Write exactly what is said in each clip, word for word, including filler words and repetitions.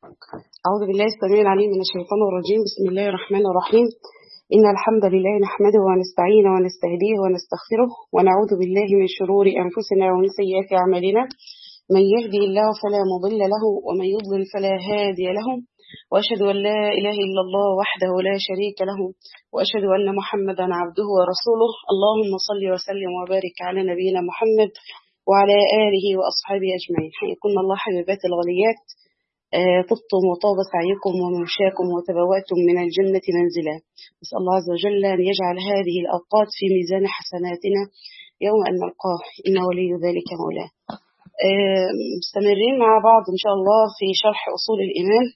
أعوذ بالله السميع العليم من الشيطان الرجيم. بسم الله الرحمن الرحيم. إن الحمد لله نحمده ونستعينه ونستهديه ونستغفره ونعوذ بالله من شرور أنفسنا ومن سيئات أعمالنا. من يهدي الله فلا مضل له ومن يضلل فلا هادي له، وأشهد أن لا إله إلا الله وحده لا شريك له، وأشهد أن محمدا عبده ورسوله. اللهم صل وسلم وبارك على نبينا محمد وعلى آله وأصحابه أجمعين. حياكم الله حبيبات الغاليات، طبتم وطاب سعيكم وممشاكم وتبوأتم من الجنة منزلا. نسأل الله عز وجل أن يجعل هذه الأوقات في ميزان حسناتنا يوم أن نلقاه، إن ولي ذلك مولاه. مستمرين مع بعض إن شاء الله في شرح أصول الإيمان،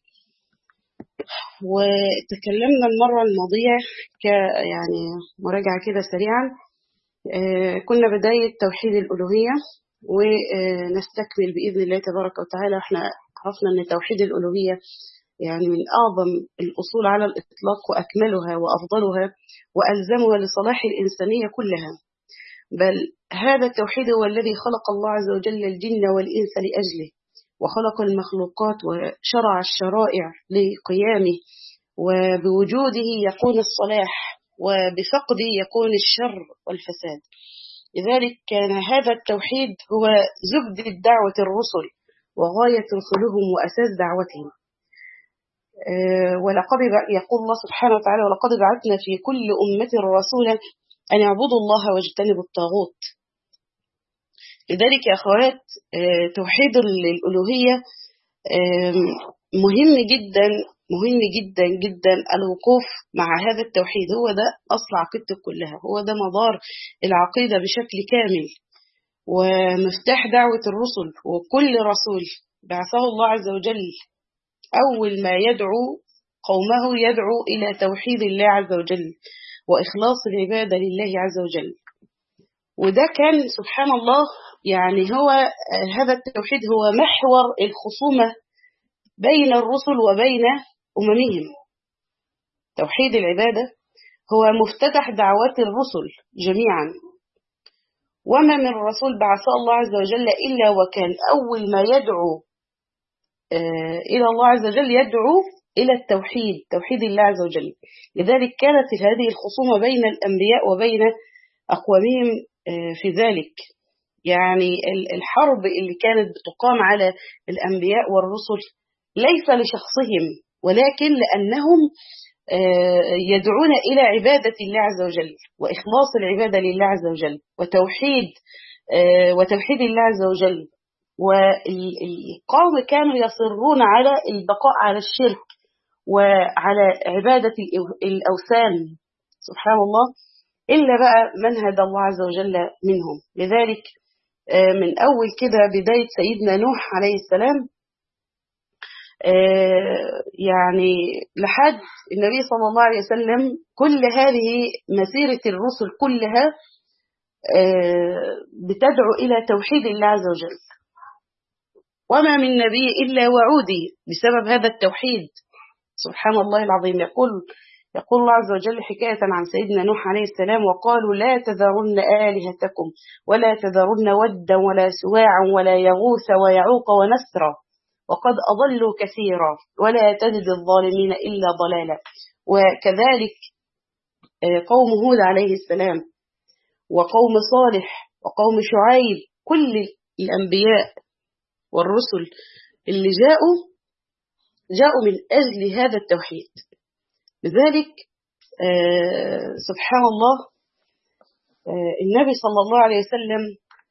وتكلمنا المرة الماضية ك يعني مراجعة كده سريعا. كنا بداية توحيد الألوهية، ونستكمل بإذن الله تبارك وتعالى. احنا عرفنا أن توحيد الألوهية يعني من أعظم الأصول على الإطلاق، وأكملها وأفضلها وألزمها لصلاح الإنسانية كلها. بل هذا التوحيد هو الذي خلق الله عز وجل الجن والإنس لأجله، وخلق المخلوقات وشرع الشرائع لقيامه، وبوجوده يكون الصلاح، وبفقده يكون الشر والفساد. لذلك كان هذا التوحيد هو زبد دعوة الرسل وغاية رسلهم وأساس دعوتهم. ولقد يقول الله سبحانه وتعالى: ولقد بعثنا في كل أمة رسولا أن يعبدوا الله واجتنبوا الطاغوت. لذلك يا أخوات، توحيد الألوهية مهم جدا مهم جدا جدا. الوقوف مع هذا التوحيد هو ده أصل عقيدتك كلها، هو ده مدار العقيدة بشكل كامل، ومفتاح دعوة الرسل. وكل رسول بعثه الله عز وجل أول ما يدعو قومه يدعو إلى توحيد الله عز وجل وإخلاص العبادة لله عز وجل. وده كان سبحان الله يعني هو هذا التوحيد هو محور الخصومة بين الرسل وبين أممهم. توحيد العبادة هو مفتتح دعوات الرسل جميعا، وما من رسول بعثه الله عز وجل إلا وكان أول ما يدعو إلى الله عز وجل يدعو إلى التوحيد، توحيد الله عز وجل. لذلك كانت هذه الخصومة بين الأنبياء وبين أقوامهم في ذلك. يعني الحرب اللي كانت بتقام على الأنبياء والرسل ليس لشخصهم، ولكن لأنهم يدعون إلى عبادة الله عز وجل وإخلاص العبادة لله عز وجل وتوحيد وتوحيد الله عز وجل. والقوم كانوا يصرون على البقاء على الشرك وعلى عبادة الأوثان سبحان الله، إلا بقى من هدى الله عز وجل منهم. لذلك من أول كده بداية سيدنا نوح عليه السلام يعني لحد النبي صلى الله عليه وسلم، كل هذه مسيرة الرسل كلها بتدعو إلى توحيد الله عز وجل. وما من نبي إلا وعودي بسبب هذا التوحيد سبحان الله العظيم. يقول يقول الله عز وجل حكاية عن سيدنا نوح عليه السلام: وقالوا لا تذرن آلهتكم ولا تذرن ودا ولا سواعا ولا يغوث ويعوق ونسرا وقد أضلوا كثيرا ولا تجد الظالمين إلا ضلالا. وكذلك قوم هود عليه السلام وقوم صالح وقوم شعيب، كل الأنبياء والرسل اللي جاءوا جاءوا من أجل هذا التوحيد. لذلك سبحان الله النبي صلى الله عليه وسلم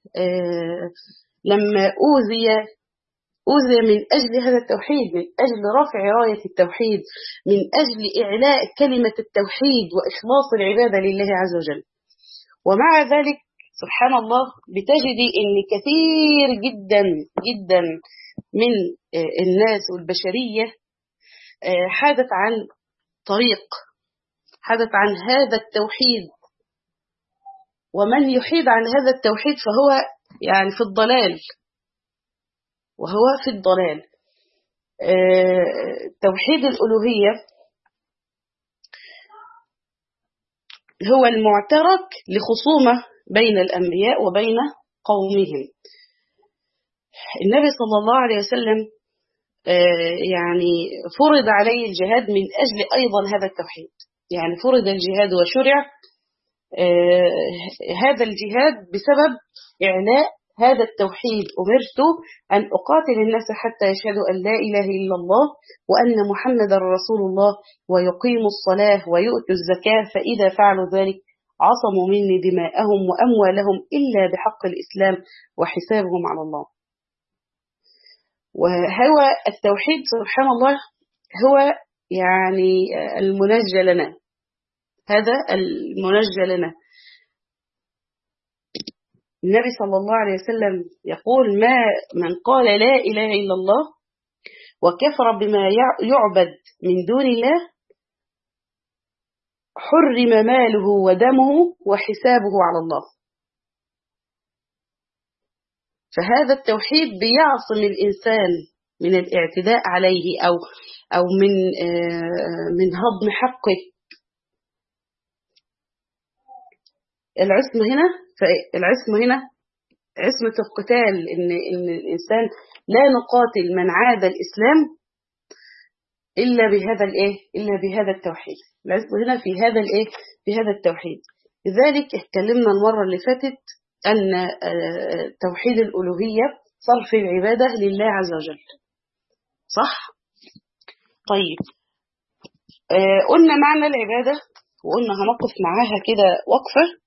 لما أوذي أوذي من أجل هذا التوحيد، من أجل رفع راية التوحيد، من أجل إعلاء كلمة التوحيد وإخلاص العبادة لله عز وجل. ومع ذلك سبحان الله بتجدي أن كثير جدا جدا من الناس والبشرية حادت عن طريق، حدث عن هذا التوحيد. ومن يحيد عن هذا التوحيد فهو يعني في الضلال، وهو في الضلال. توحيد الألوهية هو المعترك لخصومة بين الأنبياء وبين قومهم. النبي صلى الله عليه وسلم يعني فرض عليه الجهاد من أجل أيضا هذا التوحيد. يعني فرض الجهاد وشرع هذا الجهاد بسبب إعلاء هذا التوحيد. أمرت أن أقاتل الناس حتى يشهدوا أن لا إله إلا الله وأن محمد رسول الله ويقيموا الصلاة ويؤتوا الزكاة فإذا فعلوا ذلك عصموا مني دماءهم وأموالهم إلا بحق الإسلام وحسابهم على الله. وهو التوحيد سبحان الله هو يعني المنجى لنا، هذا المنجى لنا. النبي صلى الله عليه وسلم يقول ما من قال لا إله إلا الله وكفر بما يعبد من دون الله حرم ماله ودمه وحسابه على الله. فهذا التوحيد بيعصم الإنسان من الاعتداء عليه أو أو من من هضم حقه. العصمة هنا فالعصمة هنا عصمة القتال، إن إن الإنسان لا نقاتل من عاد الإسلام إلا بهذا الإيه إلا بهذا التوحيد. العصمة هنا في هذا الإيه في هذا التوحيد. لذلك اتكلمنا المرة اللي فاتت أن توحيد الألوهية صرف العبادة لله عز وجل، صح؟ طيب قلنا معنى العبادة وقلنا هنقف معاها كده وقفة.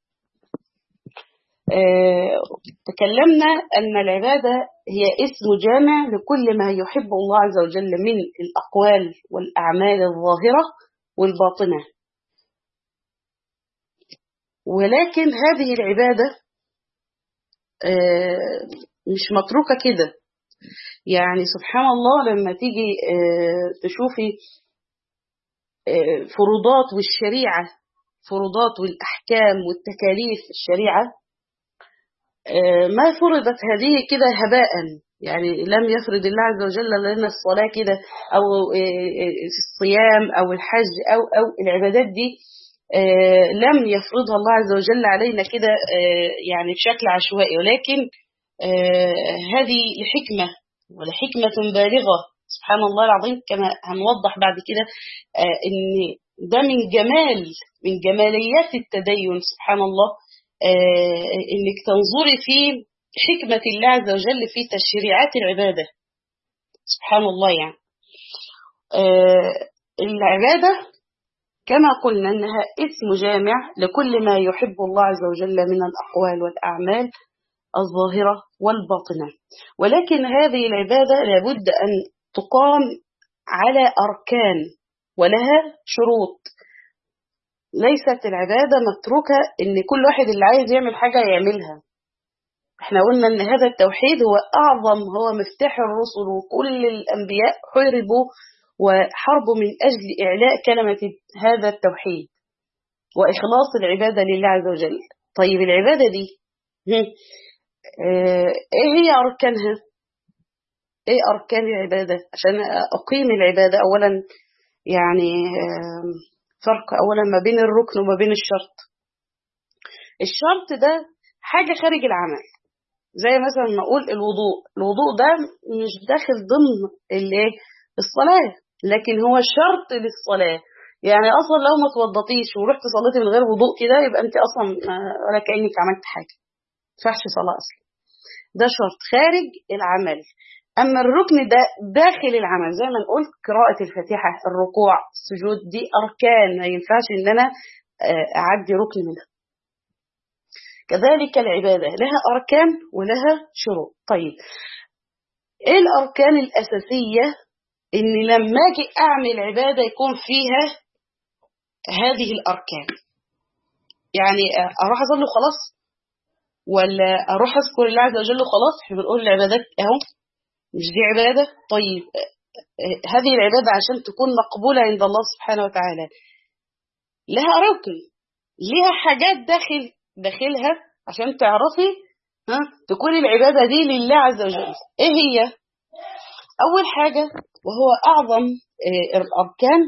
تكلمنا أن العبادة هي اسم جامع لكل ما يحب الله عز وجل من الأقوال والأعمال الظاهرة والباطنة. ولكن هذه العبادة مش متروكة كده. يعني سبحان الله لما تيجي تشوفي فروضات والشريعة، فروضات والأحكام والتكاليف الشريعة ما فرضت هذه كده هباء. يعني لم يفرض الله عز وجل لنا الصلاة كده أو الصيام أو الحج أو أو العبادات دي لم يفرضها الله عز وجل علينا كده يعني بشكل عشوائي، ولكن هذه لحكمة ولحكمة بالغة سبحان الله العظيم، كما هنوضح بعد كده إن ده من جمال من جماليات التدين سبحان الله، إنك تنظري في حكمة الله عز وجل في تشريعات العبادة سبحان الله. يعني العبادة كما قلنا أنها اسم جامع لكل ما يحب الله عز وجل من الأقوال والأعمال الظاهرة والباطنة. ولكن هذه العبادة لابد أن تقام على أركان ولها شروط. ليست العبادة متروكة إن كل واحد اللي عايز يعمل حاجة يعملها. احنا قلنا أن هذا التوحيد هو أعظم، هو مفتاح الرسل، وكل الأنبياء حاربوا وحربوا من أجل إعلاء كلمة هذا التوحيد وإخلاص العبادة لله عز وجل. طيب العبادة دي ايه هي أركانها؟ ايه أركان العبادة؟ عشان أقيم العبادة أولا يعني فرق أولا ما بين الركن وما بين الشرط. الشرط ده حاجة خارج العمل، زي مثلا نقول الوضوء. الوضوء ده مش داخل ضمن الايه الصلاة، لكن هو شرط للصلاة. يعني أصلا لو ما توضطيش ورحت صليتي من غير وضوء كده يبقى أنت أصلا ولا كأنك عملت حاجة، ما ينفعش صلاة أصلا. ده شرط خارج العمل. أما الركن ده داخل العمل، زي ما نقول قراءة الفاتحة، الركوع، السجود، دي أركان ما ينفعش إن أنا أعدي ركن منها. كذلك العبادة لها أركان ولها شروط. طيب إيه الأركان الأساسية إن لما أجي أعمل عبادة يكون فيها هذه الأركان؟ يعني أروح أصلي وخلاص ولا أروح أذكر الله عز وجل وخلاص؟ إحنا بنقول العبادات أهو مش دي عبادة. طيب هذه العبادة عشان تكون مقبولة عند الله سبحانه وتعالى لها ركن، لها حاجات داخل داخلها عشان تعرفي ها تكون العبادة دي لله عز وجل. ايه هي؟ اول حاجة وهو اعظم الاركان،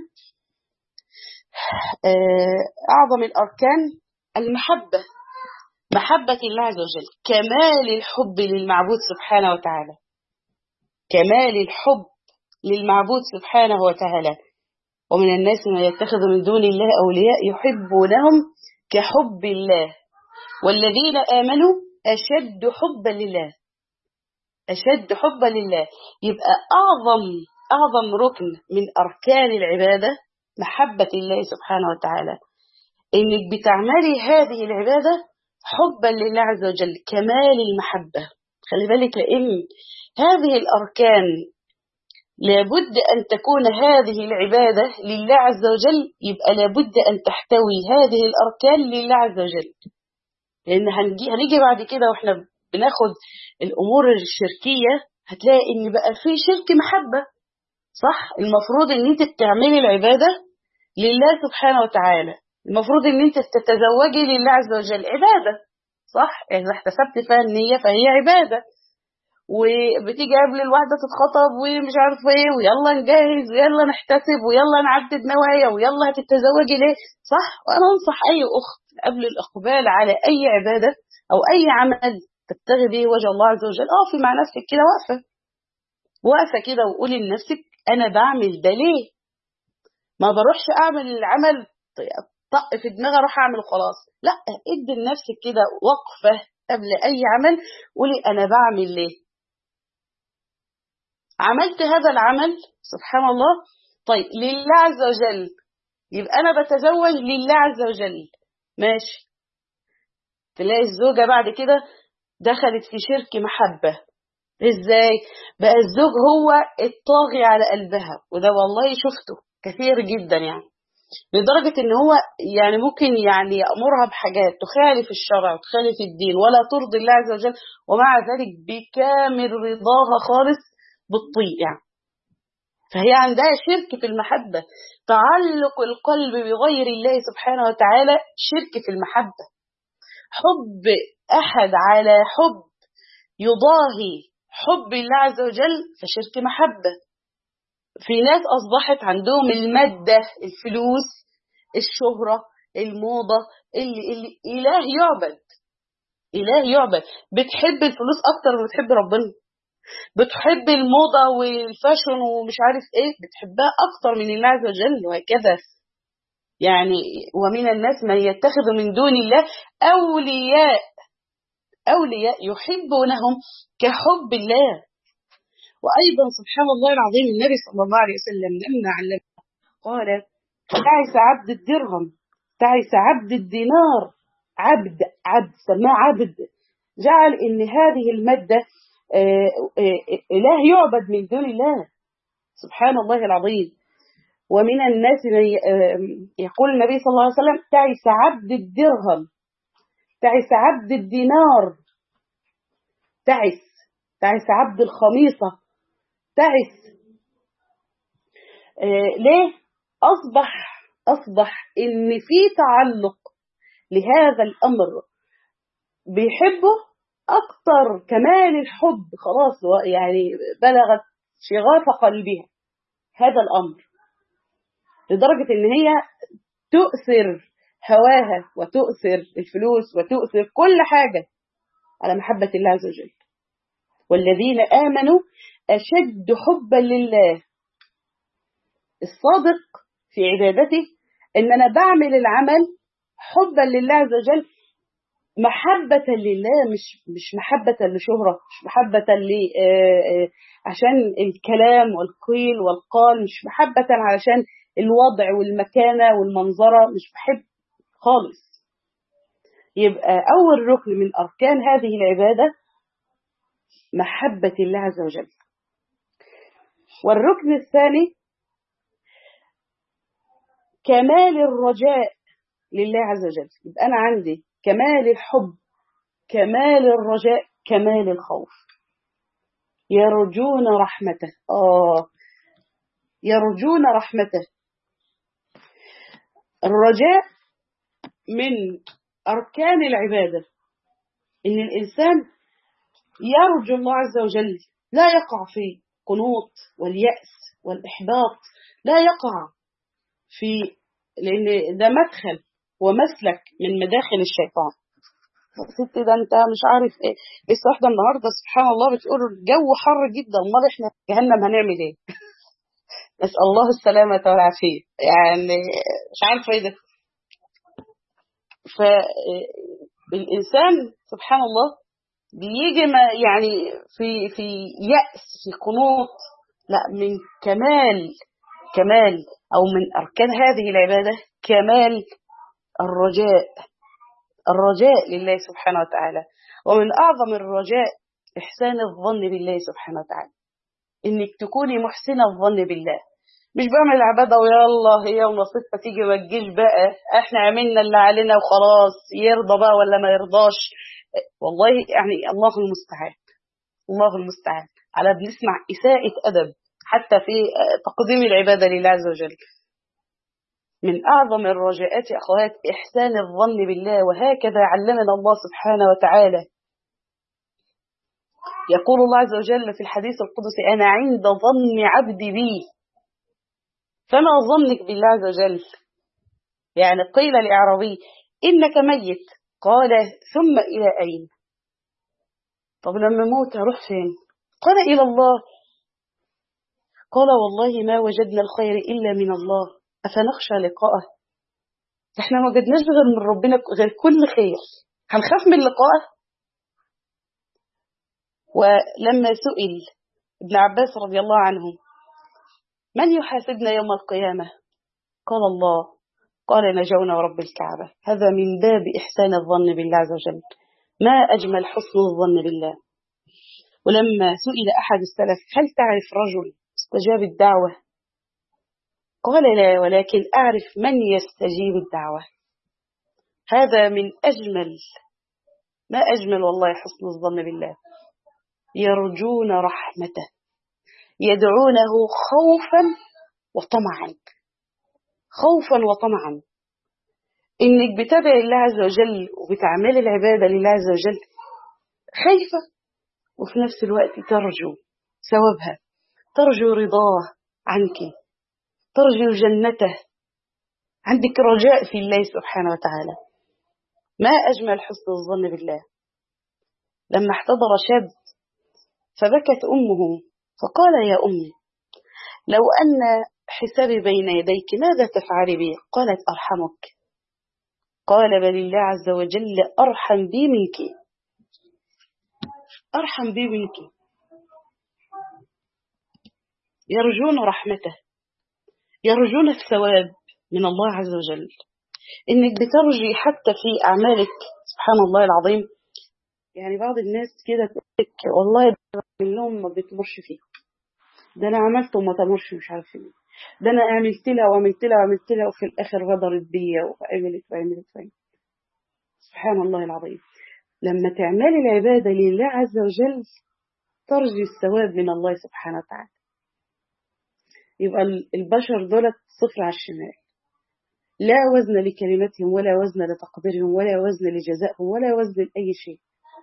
اعظم الاركان المحبة، محبة الله عز وجل، كمال الحب للمعبود سبحانه وتعالى، كمال الحب للمعبود سبحانه وتعالى. ومن الناس من يتخذ من دون الله أولياء يحبونهم كحب الله والذين آمنوا أشد حبا لله. أشد حبا لله. يبقى أعظم أعظم ركن من أركان العبادة محبة الله سبحانه وتعالى، إنك بتعملي هذه العبادة حبا لله عز وجل، كمال المحبة. خلي بالك، لأن هذه الأركان لابد أن تكون هذه العبادة لله عز وجل، يبقى لابد أن تحتوي هذه الأركان لله عز وجل. لأن هنجي, هنيجي بعد كده وإحنا بناخد الأمور الشركية هتلاقي إن بقى في شرك محبة، صح؟ المفروض إن أنت تعملي العبادة لله سبحانه وتعالى، المفروض إن أنت تتزوجي لله عز وجل عبادة، صح؟ إذا احتسبت فيها النية فهي عبادة. وبتيجي قبل الواحدة تتخطب ومش عارفه ايه، ويلا نجهز ويلا نحتسب ويلا نعدد نوايا ويلا هتتزوجي ليه، صح؟ وانا انصح اي اخت قبل الاقبال على اي عبادة او اي عمل تبتغي به وجه الله عز وجل، اقفي مع نفسك كده واقفة واقفة كده وقولي لنفسك انا بعمل ده ليه؟ ما بروحش اعمل العمل طق في دماغي اروح اعمل خلاص، لا، ادي لنفسك كده وقفة قبل اي عمل، قولي انا بعمل ليه؟ عملت هذا العمل سبحان الله، طيب لله عز وجل، يبقى أنا بتزوج لله عز وجل، ماشي. تلاقي الزوجة بعد كده دخلت في شرك محبة. إزاي؟ بقى الزوج هو الطاغي على قلبها، وده والله شفته كثير جدا، يعني لدرجة إن هو يعني ممكن يعني يأمرها بحاجات تخالف الشرع وتخالف الدين ولا ترضي الله عز وجل، ومع ذلك بكامل رضاها خالص بالطيء يعني. فهي عندها شرك في المحبة، تعلق القلب بغير الله سبحانه وتعالى شرك في المحبة. حب أحد على حب يضاهي حب الله عز وجل فشرك محبة. في ناس أصبحت عندهم المادة، الفلوس، الشهرة، الموضة، اللي, اللي إله يعبد، إله يعبد، بتحب الفلوس أكتر من بتحب ربنا، بتحب الموضة والفاشن ومش عارف ايه، بتحبها اكتر من الله عز وجل، وهكذا. يعني ومن الناس من يتخذ من دون الله اولياء اولياء يحبونهم كحب الله. وايضا سبحان الله العظيم النبي صلى الله عليه وسلم لما علمنا قال تعس عبد الدرهم، تعس عبد الدينار، عبد عبد سماه عبد، جعل ان هذه المادة إله يعبد من دون الله سبحان الله العظيم. ومن الناس يقول النبي صلى الله عليه وسلم تعس عبد الدرهم، تعس عبد الدينار، تعس تعس عبد الخميصة، تعس. آه ليه؟ أصبح أصبح إن في تعلق لهذا الأمر، بيحبه أكتر كمال الحب، خلاص يعني بلغت شغاف قلبها هذا الأمر، لدرجة إن هي تؤثر هواها وتؤثر الفلوس وتؤثر كل حاجة على محبة الله عز وجل. والذين آمنوا أشد حبا لله. الصادق في عبادته إن أنا بعمل العمل حبا لله عز وجل، محبة لله، مش مش محبة لشهرة، مش محبة ل عشان الكلام والقيل والقال، مش محبة علشان الوضع والمكانة والمنظرة، مش بحب خالص. يبقى أول ركن من أركان هذه العبادة محبة الله عز وجل. والركن الثاني كمال الرجاء لله عز وجل. يبقى أنا عندي كمال الحب، كمال الرجاء، كمال الخوف. يرجون رحمته، آه يرجون رحمته. الرجاء من أركان العبادة، إن الإنسان يرجو الله عز وجل، لا يقع في قنوط واليأس والإحباط، لا يقع في، لأن ده مدخل ومسلك من مداخل الشيطان. ست ده انت مش عارف ايه، لسه واحده النهارده سبحان الله بتقول الجو حر جدا، امال احنا في جهنم هنعمل ايه؟ نسأل الله السلامة والعافية، يعني مش عارفة ايه ده. فالإنسان سبحان الله بيجي ما يعني في في يأس، في قنوط. لا، من كمال كمال أو من أركان هذه العبادة كمال الرجاء، الرجاء لله سبحانه وتعالى. ومن أعظم الرجاء إحسان الظن بالله سبحانه وتعالى، إنك تكوني محسنة الظن بالله، مش بعمل العبادة ويلا هي ونصيبها تيجي ما تجيش بقى، احنا عملنا اللي علينا وخلاص، يرضى بقى ولا ما يرضاش. والله يعني الله المستعان، الله المستعان على بنسمع إساءة أدب حتى في تقديم العبادة لله عز وجل. من أعظم الرجاءات يا أخوات إحسان الظن بالله، وهكذا علمنا الله سبحانه وتعالى. يقول الله عز وجل في الحديث القدسي: أنا عند ظن عبدي بي. فما ظنك بالله عز وجل؟ يعني قيل لأعرابي: إنك ميت. قال: ثم إلى أين؟ طب لما موت هروح فين؟ قال: إلى الله. قال: والله ما وجدنا الخير إلا من الله، أفنخشى لقاءه؟ احنا ما وجدناش غير من ربنا، غير كل خير، هنخاف من لقائه؟ ولما سئل ابن عباس رضي الله عنه: من يحاسبنا يوم القيامة؟ قال: الله. قال: نجونا ورب الكعبة. هذا من باب إحسان الظن بالله عز وجل. ما أجمل حسن الظن بالله. ولما سئل أحد السلف: هل تعرف رجل استجاب الدعوة؟ قال: لا، ولكن أعرف من يستجيب الدعوة. هذا من أجمل ما أجمل والله حسن الظن بالله. يرجون رحمته، يدعونه خوفا وطمعا، خوفا وطمعا. إنك بتدعي الله عز وجل وبتعمل العبادة لله عز وجل خايفة، وفي نفس الوقت ترجو ثوابها، ترجو رضاه عنك، ترجو جنته، عندك رجاء في الله سبحانه وتعالى. ما أجمل حسن الظن بالله. لما احتضر شاب فبكت أمه فقال: يا أمي، لو أن حسابي بين يديك ماذا تفعلي بي؟ قالت: أرحمك. قال: بل الله عز وجل أرحم بي منك، أرحم بي منك. يرجون رحمته، يرجون الثواب من الله عز وجل. إنك بترجي حتى في أعمالك. سبحان الله العظيم، يعني بعض الناس كده تقول لك: والله النوم ما بتمرش فيه، ده أنا عملت وما تمرش، مش عارف ايه، ده أنا عملت لها وعملت لها وعملت لها وفي الآخر غدرت بيا وعملت وعملت وعملت. سبحان الله العظيم. لما تعملي العبادة لله عز وجل ترجي الثواب من الله سبحانه وتعالى. يبقى البشر دولت صفر على الشمال، لا وزن لكلمتهم ولا وزن لتقديرهم ولا وزن لجزائهم ولا وزن لأي شيء.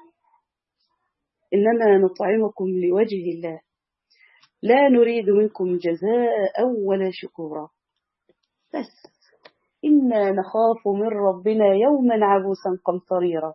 إنما نطعمكم لوجه الله لا نريد منكم جزاء ولا شكورا، بس إنا نخاف من ربنا يوما عبوسا قمطريرا.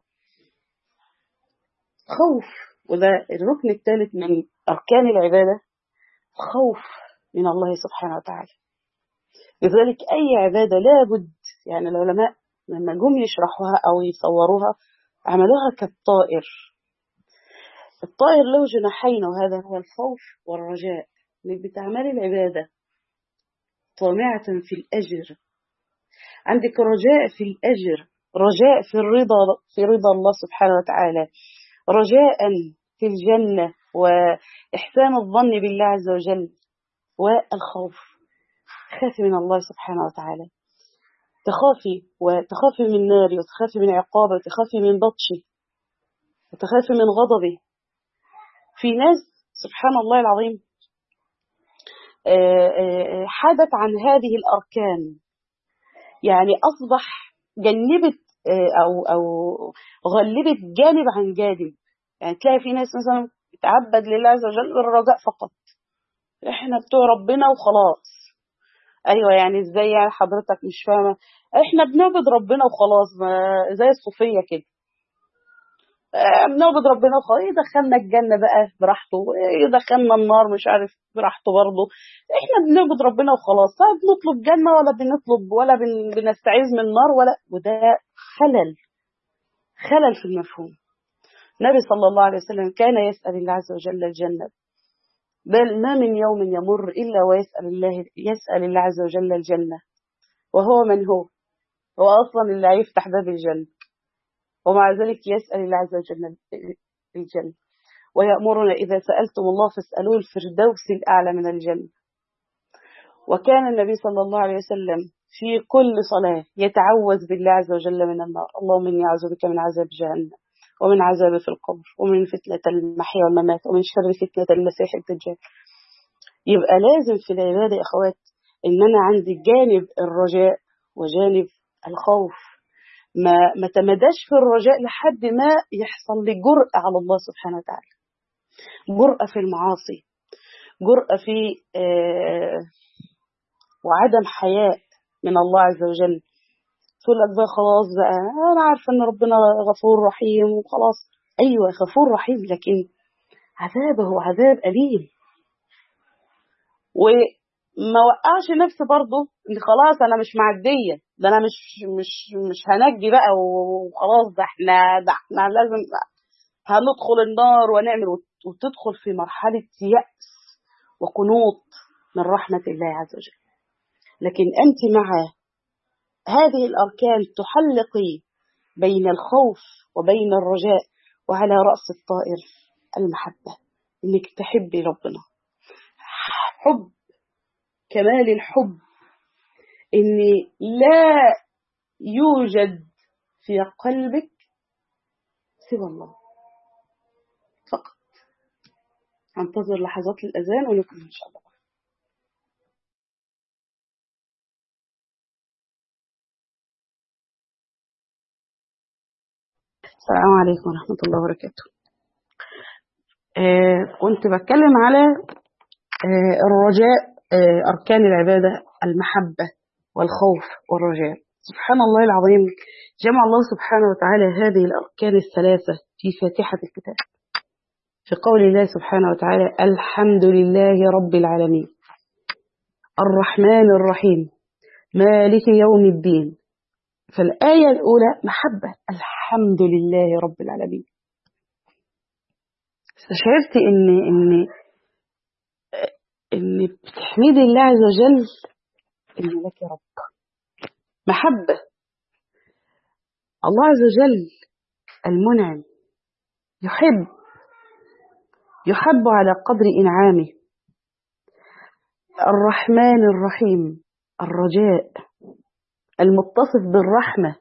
خوف، وده الركن الثالث من أركان العبادة، خوف من الله سبحانه وتعالى. لذلك أي عبادة لابد، يعني العلماء لما جم يشرحوها أو يصوروها عملوها كالطائر. الطائر له جناحين، وهذا هو الخوف والرجاء. انك بتعملي العبادة طامعة في الأجر، عندك رجاء في الأجر، رجاء في الرضا، في رضا الله سبحانه وتعالى، رجاء في الجنة، وإحسان الظن بالله عز وجل، والخوف. تخافي من الله سبحانه وتعالى، تخافي وتخافي من ناري، وتخافي من عقابه، وتخافي من بطشي، وتخافي من غضبي. في ناس سبحان الله العظيم حدث عن هذه الأركان، يعني أصبح جنبت أو أو غلبت جانب عن جانب. يعني تلاقي في ناس مثلا تعبد لله عز وجل بالرجاء فقط، احنا بتوع ربنا وخلاص. ايوه، يعني ازاي يعني حضرتك؟ مش فاهمه. احنا بنعبد ربنا وخلاص، زي الصوفيه كده. آه، بنعبد ربنا وخلاص، يدخلنا الجنة بقى براحته، يدخلنا النار مش عارف براحته برضه. احنا بنعبد ربنا وخلاص، لا بنطلب جنة ولا بنطلب ولا بن... بنستعيذ من النار ولا، وده خلل خلل في المفهوم. النبي صلى الله عليه وسلم كان يسأل الله عز وجل الجنة، بل ما من يوم يمر إلا ويسأل الله يسأل الله عز وجل الجنة، وهو من هو؟ هو أصلا اللي هيفتح باب الجنة، ومع ذلك يسأل الله عز وجل الجنة، ويأمرنا إذا سألتم الله فاسألوه الفردوس الأعلى من الجنة. وكان النبي صلى الله عليه وسلم في كل صلاة يتعوذ بالله عز وجل من النار، اللهم إني أعوذ بك من عذاب جهنم ومن عذاب في القبر ومن فتنة المحيا والممات ومن شر فتنة المسيح الدجال. يبقى لازم في العبادة يا أخوات إن أنا عندي جانب الرجاء وجانب الخوف، ما ما تمداش في الرجاء لحد ما يحصل لي جرأة على الله سبحانه وتعالى، جرأة في المعاصي، جرأة في آه وعدم حياء من الله عز وجل. تقول لك بقى خلاص بقى أنا عارفة إن ربنا غفور رحيم وخلاص. أيوة غفور رحيم، لكن عذابه عذاب أليم. وما وقعش نفسي برضه إن خلاص أنا مش معدية، ده أنا مش مش مش هنجي بقى وخلاص، ده إحنا ده إحنا لازم هندخل النار ونعمل، وتدخل في مرحلة يأس وقنوط من رحمة الله عز وجل. لكن أنت مع هذه الأركان تحلقي بين الخوف وبين الرجاء، وعلى رأس الطائر المحبة، إنك تحبي ربنا حب كمال الحب، إن لا يوجد في قلبك سوى الله فقط. هنتظر لحظات الأذان ونكمل إن شاء الله. السلام عليكم ورحمة الله وبركاته. آه كنت بتكلم على آه الرجاء، آه أركان العبادة، المحبة والخوف والرجاء. سبحان الله العظيم، جمع الله سبحانه وتعالى هذه الأركان الثلاثة في فاتحة الكتاب، في قول الله سبحانه وتعالى الحمد لله رب العالمين الرحمن الرحيم مالك يوم الدين. فالآية الأولى محبة، الحمد لله رب العالمين. استشعرت إن إن إن بتحميد الله عز وجل إن لك رب. محبة الله عز وجل المنعم، يحب يحب على قدر إنعامه. الرحمن الرحيم، الرجاء المتصف بالرحمة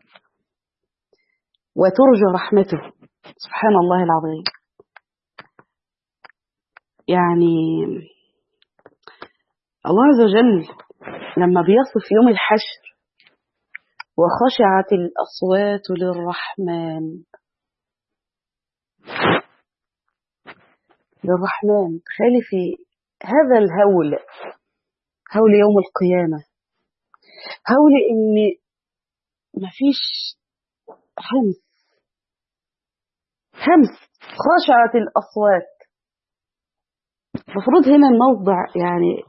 وترجى رحمته. سبحان الله العظيم. يعني الله عز وجل لما بيصف يوم الحشر وخشعت الأصوات للرحمن، للرحمن تخيلي في هذا الهول، هول يوم القيامة، هول إن مفيش همس همس خشعت الأصوات. المفروض هنا الموضع يعني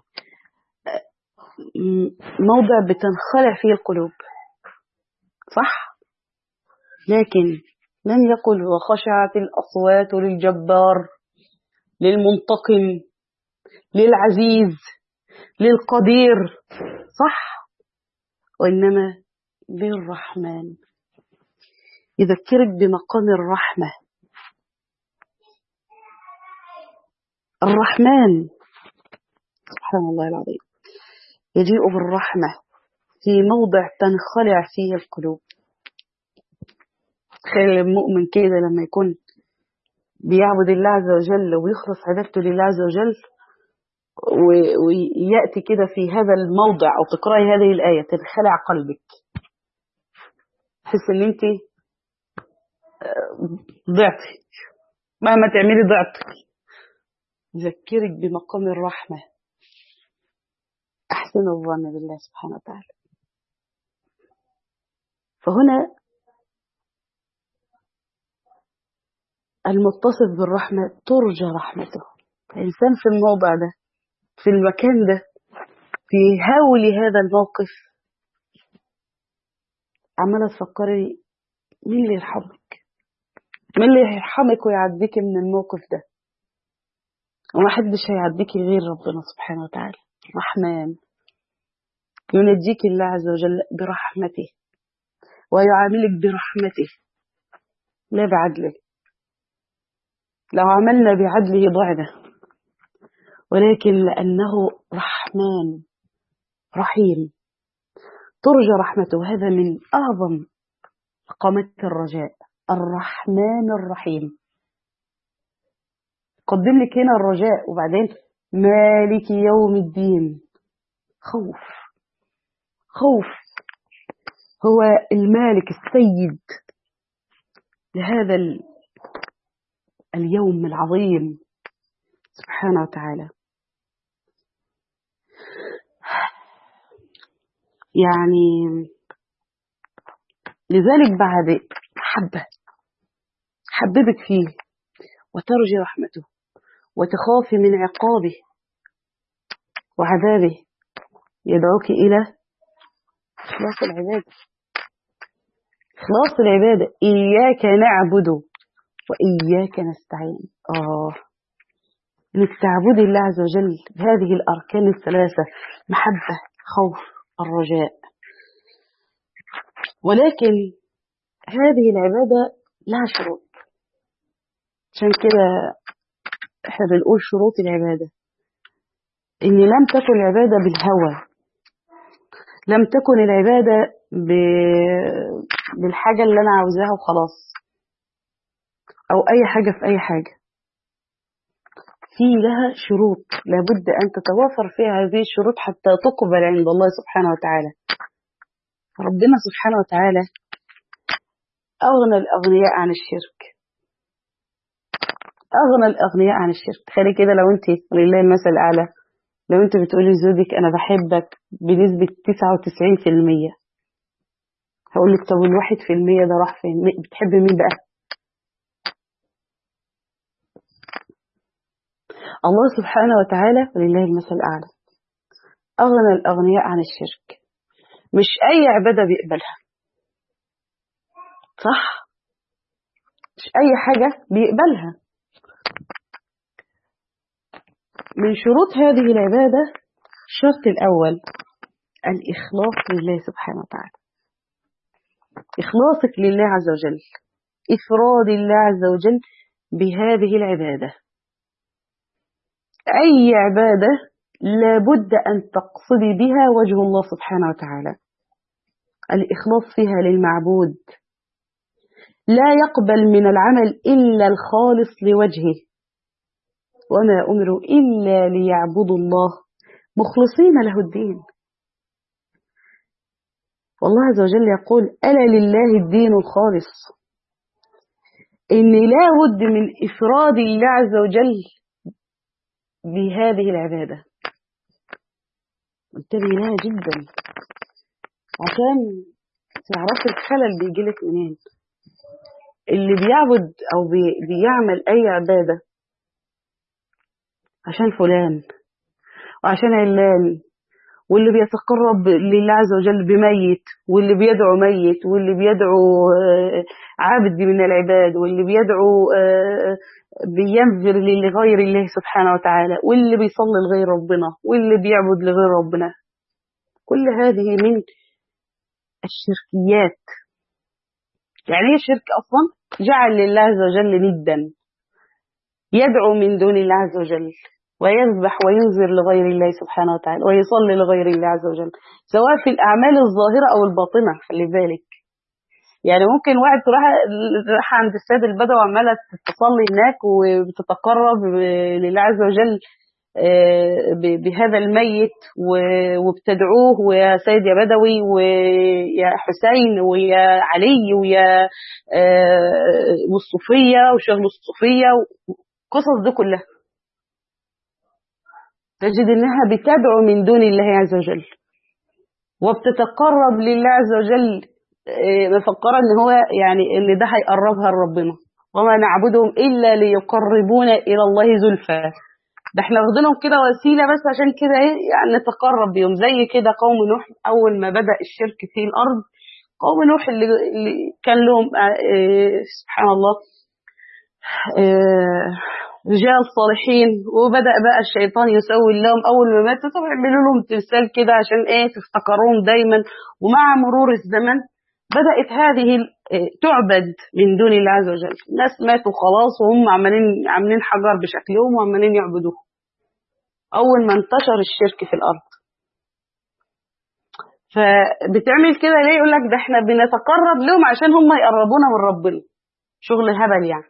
موضع بتنخلع فيه القلوب، صح؟ لكن لم يقل وخشعت الأصوات للجبار، للمنتقم، للعزيز، للقدير، صح؟ وإنما للرحمن، يذكرك بمقام الرحمة. الرحمن سبحان الله العظيم يجيء بالرحمة في موضع تنخلع فيه القلوب. تخيل المؤمن كده لما يكون بيعبد الله عز وجل ويخلص عبادته لله عز وجل، ويأتي كده في هذا الموضع أو تقرأي هذه الآية تنخلع قلبك، تحس ان انت ضعتي، مهما تعملي ضعتك. يذكرك بمقام الرحمة. أحسن الظن بالله سبحانه وتعالى. فهنا المتصف بالرحمة ترجى رحمته. الإنسان في الموضع ده، في المكان ده، في هول هذا الموقف، عمالة تفكري مين اللي يرحمك، مين اللي يرحمك ويعديك من الموقف ده. وما حدش هيعديك غير ربنا سبحانه وتعالى الرحمن. ينجيك الله عز وجل برحمته ويعاملك برحمته لا بعدله. لو عملنا بعدله ضعنا، ولكن لأنه رحمن رحيم ترجى رحمته. هذا من أعظم مقامات الرجاء، الرحمن الرحيم. قدم لك هنا الرجاء، وبعدين مالك يوم الدين. خوف، خوف هو المالك السيد لهذا اليوم العظيم سبحانه وتعالى. يعني لذلك بعد حبه حببك فيه وترجي رحمته وتخافي من عقابه وعذابه، يدعوك إلى إخلاص العبادة. إخلاص العبادة، إياك نعبد وإياك نستعين. آه إنك تعبدي الله عز وجل بهذه الأركان الثلاثة: محبة، خوف، الرجاء. ولكن هذه العبادة لها شروط. عشان كده احنا بنقول شروط العبادة، إن لم تكن العبادة بالهوى، لم تكن العبادة ب... بالحاجة اللي أنا عاوزاها وخلاص، أو أي حاجة في أي حاجة. في لها شروط لابد أن تتوافر فيها هذه الشروط حتى تقبل عند الله سبحانه وتعالى. ربنا سبحانه وتعالى أغنى الأغنياء عن الشرك، أغنى الأغنياء عن الشرك. خلي كده، لو أنت لله المثل الأعلى، لو أنت بتقولي لزوجك أنا بحبك بنسبة تسعة وتسعين في المية، هقولك طب الواحد في المية ده راح فين؟ بتحبي مين بقى؟ الله سبحانه وتعالى ولله المثل الأعلى أغنى الأغنياء عن الشرك. مش أي عبادة بيقبلها، صح؟ مش أي حاجة بيقبلها. من شروط هذه العبادة الشرط الأول الإخلاص لله سبحانه وتعالى، إخلاصك لله عز وجل، إفراد الله عز وجل بهذه العبادة. أي عبادة لابد أن تقصدي بها وجه الله سبحانه وتعالى، الإخلاص فيها للمعبود. لا يقبل من العمل إلا الخالص لوجهه، وما أمروا إلا ليعبدوا الله مخلصين له الدين. والله عز وجل يقول ألا لله الدين الخالص، إن لا بد من إفراد الله عز وجل بهذه العبادة. انتبهي لها جدا عشان تعرفي الخلل بيجيلك منين. اللي بيعبد أو بي بيعمل أي عبادة عشان فلان وعشان علان، واللي بيتقرب لله عز وجل بميت، واللي بيدعو ميت، واللي بيدعو عابد من العباد، واللي بيدعو بينذر لغير الله سبحانه وتعالى، واللي بيصلي لغير ربنا، واللي بيعبد لغير ربنا، كل هذه من الشركيات. يعني ايه شرك أصلا؟ جعل لله عز وجل ندا، يدعو من دون الله عز وجل، ويذبح وينذر لغير الله سبحانه وتعالى، ويصلي لغير الله عز وجل، سواء في الأعمال الظاهرة أو الباطنة. خلي بالك، يعني ممكن واحد تروح راح عند السيد البدوي وعمالة تصلي هناك وبتتقرب لله عز وجل بهذا الميت وبتدعوه، ويا سيد يا بدوي ويا حسين ويا علي ويا والصوفية وشغل الصوفية والقصص دي كلها، تجد انها بتدعو من دون الله عز وجل وبتتقرب لله عز وجل، مفكرة ان هو يعني ان ده هيقربها لربنا. وما نعبدهم إلا ليقربونا إلى الله زلفى. ده احنا واخدينهم كده وسيلة بس عشان كده ايه يعني نتقرب بيهم. زي كده قوم نوح أول ما بدأ الشرك في الأرض، قوم نوح اللي, اللي كان لهم اه سبحان الله اه رجال صالحين، وبدأ بقى الشيطان يسوي لهم أول ما ماتوا طب يعملوا لهم تمثال كده عشان ايه تفتكروهم دايما. ومع مرور الزمن بدأت هذه تعبد من دون الله عز وجل. الناس ماتوا خلاص وهم عمالين عاملين حجر بشكلهم وعمالين يعبدوه أول ما انتشر الشرك في الأرض. فبتعمل كده ليه؟ يقول لك ده احنا بنتقرب لهم عشان هم يقربونا من ربنا. شغل هبل يعني.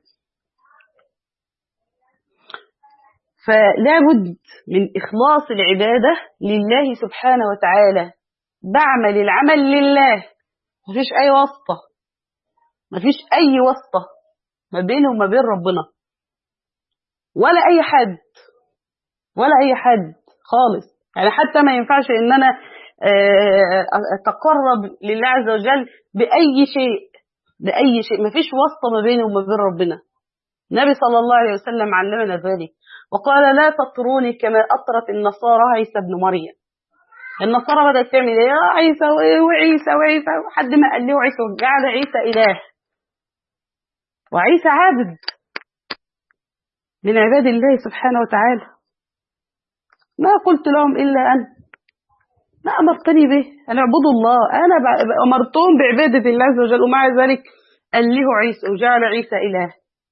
فلا بد من إخلاص العبادة لله سبحانه وتعالى. بعمل العمل لله، مفيش أي واسطة، مفيش أي واسطة ما بينه وما بين ربنا، ولا أي حد ولا أي حد خالص. يعني حتى ما ينفعش إن أنا أتقرب لله عز وجل بأي شيء بأي شيء مفيش واسطة ما بينه وما بين ربنا. النبي صلى الله عليه وسلم علمنا ذلك وقال لا تطروني كما أطرت النصارى عيسى ابن مريم. النصارى بدأت تعمل ايه؟ عيسى وعيسى وعيسى حد ما قال له عيسى وجعل عيسى إله، وعيسى عابد من عباد الله سبحانه وتعالى. ما قلت لهم إلا أن ما أمرتني به أن اعبدوا الله، أنا أمرتهم بعبادة الله عز وجل، ومع ذلك قال له عيسى وجعل عيسى إله.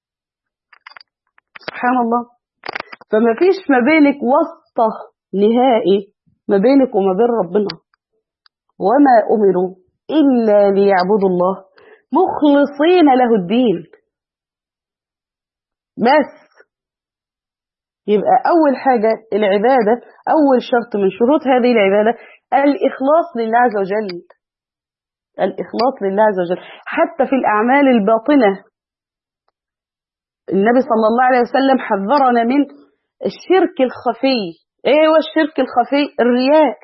سبحان الله. فما فيش ما بينك واسطة نهائي ما بينك وما بين ربنا. وما أمروا إلا ليعبدوا الله مخلصين له الدين. بس يبقى أول حاجة العبادة، أول شرط من شروط هذه العبادة الإخلاص لله عز وجل. الإخلاص لله عز وجل حتى في الأعمال الباطنة. النبي صلى الله عليه وسلم حذرنا من الشرك الخفي. ايه هو الشرك الخفي؟ الرياء.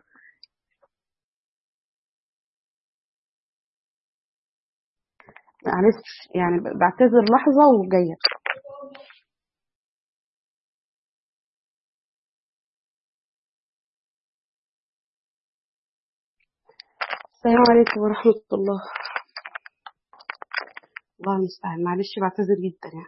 معلش يعني بعتذر لحظة وجاية. السلام عليكم ورحمة الله. الله المستعان، معلش بعتذر جدا يعني.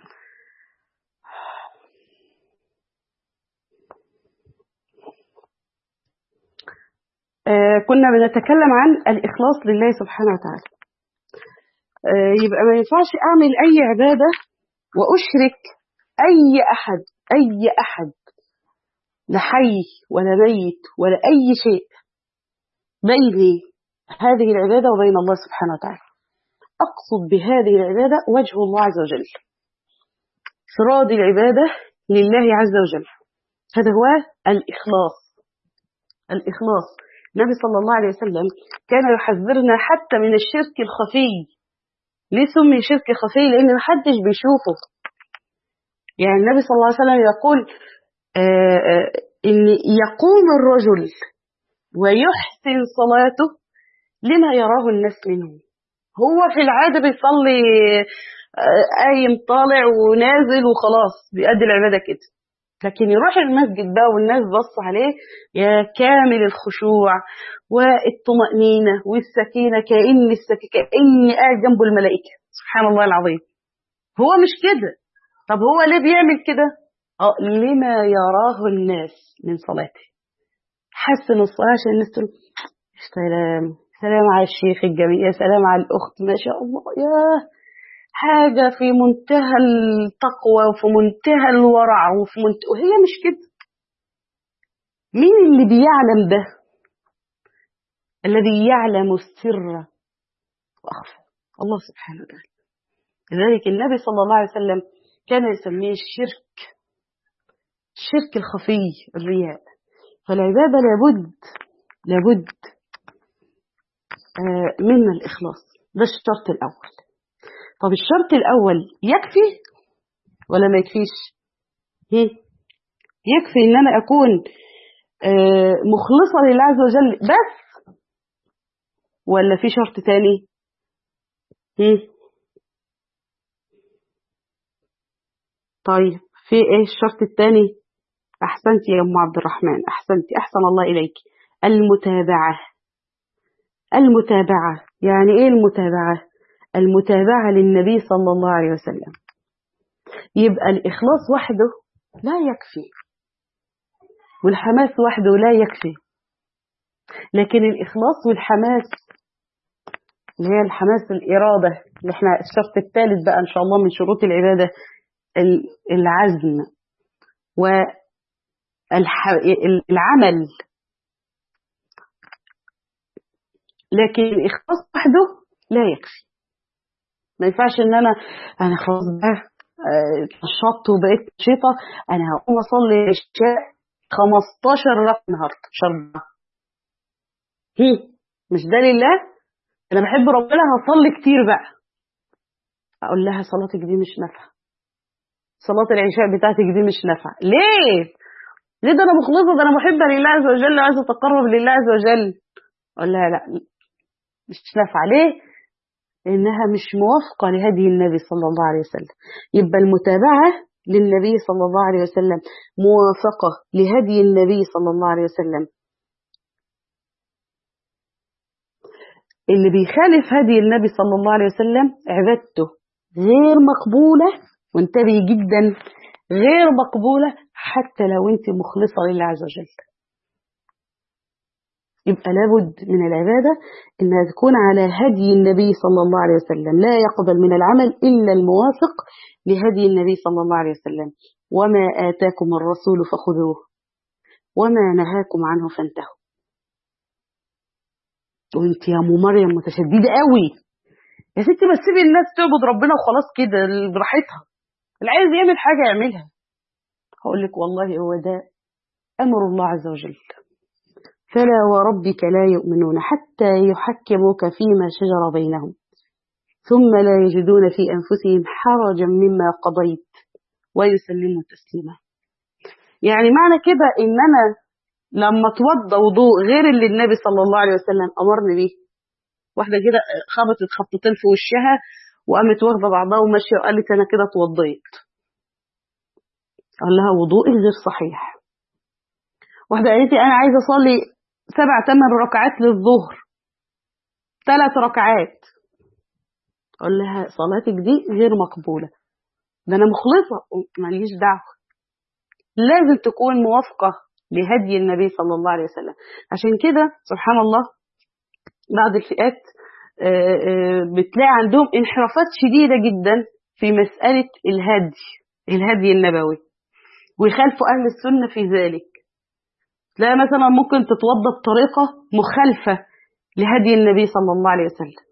آه كنا بنتكلم عن الإخلاص لله سبحانه وتعالى. آه يبقى ما ينفعش أعمل أي عبادة وأشرك أي أحد أي أحد لا حي ولا ميت ولا أي شيء بيني هذه العبادة وبين الله سبحانه وتعالى. أقصد بهذه العبادة وجه الله عز وجل، إفراد العبادة لله عز وجل. هذا هو الإخلاص. الإخلاص. النبي صلى الله عليه وسلم كان يحذرنا حتى من الشرك الخفي. ليه سمي شرك خفي؟ لأن محدش بيشوفه. يعني النبي صلى الله عليه وسلم يقول آآ آآ إن يقوم الرجل ويحسن صلاته لما يراه الناس منه. هو في العادة بيصلي قايم طالع ونازل وخلاص بيأدي العبادة كده، لكن يروح المسجد بقى والناس بص عليه يا كامل الخشوع والطمأنينة والسكينة، كأن السكينة كأني قاعد جنبه الملائكة. سبحان الله العظيم. هو مش كده. طب هو ليه بيعمل كده؟ اه لما يراه الناس من صلاته. حسن الصلاة عشان الناس تقول سلام سلام على الشيخ الجميل، يا سلام على الأخت ما شاء الله، يا حاجة في منتهى التقوى وفي منتهى الورع وفي منتهى، وهي مش كده. مين اللي بيعلم ده؟ الذي يعلم السر وأخفى، الله سبحانه وتعالى. لذلك النبي صلى الله عليه وسلم كان يسميه الشرك، الشرك الخفي، الرياء. فالعبادة لابد لابد من الإخلاص. ده الشرط الأول. طب الشرط الأول يكفي ولا ما يكفيش؟ يكفي إن أنا أكون مخلصة لله عز وجل بس، ولا في شرط تاني؟ طيب في ايه الشرط الثاني؟ احسنت يا ام عبد الرحمن، احسنت، احسن الله اليك. المتابعة. المتابعة يعني ايه المتابعة؟ المتابعة للنبي صلى الله عليه وسلم. يبقى الإخلاص وحده لا يكفي، والحماس وحده لا يكفي، لكن الإخلاص والحماس اللي هي الحماس الإرادة اللي احنا الشرط الثالث بقى إن شاء الله من شروط العبادة، العزم والعمل. لكن الإخلاص وحده لا يكفي. ما ينفعش إن أنا أنا خلاص بقى نشطت وبقيت نشيطة، أنا هقوم أصلي العشاء خمستاشر ركعة النهارده شربة، مش ده لله؟ أنا بحب ربنا هصلي كتير بقى. أقول لها صلاتك دي مش نافعة، صلاة العشاء بتاعتك دي مش نافعة. ليه؟ ليه؟ ده أنا مخلصة، ده أنا محبة لله عز وجل وعايزة أتقرب لله عز وجل. أقول لها لا مش نافعة. ليه؟ لأنها مش موافقة لهدي النبي صلى الله عليه وسلم. يبقى المتابعة للنبي صلى الله عليه وسلم موافقة لهدي النبي صلى الله عليه وسلم. اللي بيخالف هدي النبي صلى الله عليه وسلم عبادته غير مقبولة، وانتبهي جدا، غير مقبولة حتى لو انت مخلصة لله عز وجل. يبقى لابد من العبادة انها تكون على هدي النبي صلى الله عليه وسلم. لا يقبل من العمل إلا الموافق لهدي النبي صلى الله عليه وسلم. وما آتاكم الرسول فخذوه وما نهاكم عنه فانتهوا. وانت يا ام مريم متشددة قوي يا ستي، بس سيبي الناس تعبد ربنا وخلاص كده براحتها، اللي عايز يعمل حاجة يعملها. هقول لك والله هو ده أمر الله عز وجل. فلا وربك لا يؤمنون حتى يحكموك فيما شجر بينهم ثم لا يجدون في أنفسهم حرجا مما قضيت ويسلموا تسليما. يعني معنى كده إن أنا لما اتوضى وضوء غير اللي النبي صلى الله عليه وسلم أمرني بيه، واحدة كده خبطت خبطتين في وشها وقامت واخدة بعضها وماشية وقالت أنا كده اتوضيت، قال لها وضوئي غير صحيح. واحدة قالت لي أنا عايزة أصلي سبع ثمان ركعات للظهر، ثلاث ركعات، أقول لها صلاتك دي غير مقبولة، ده أنا مخلصة ماليش دعوة. لازم تكون موافقة لهدي النبي صلى الله عليه وسلم. عشان كده سبحان الله بعض الفئات بتلاقي عندهم انحرافات شديدة جدا في مسألة الهدي الهدي النبوي، ويخالفوا أهل السنة في ذلك. تلاقي مثلا ممكن تتوضى بطريقة مخالفة لهدي النبي صلى الله عليه وسلم،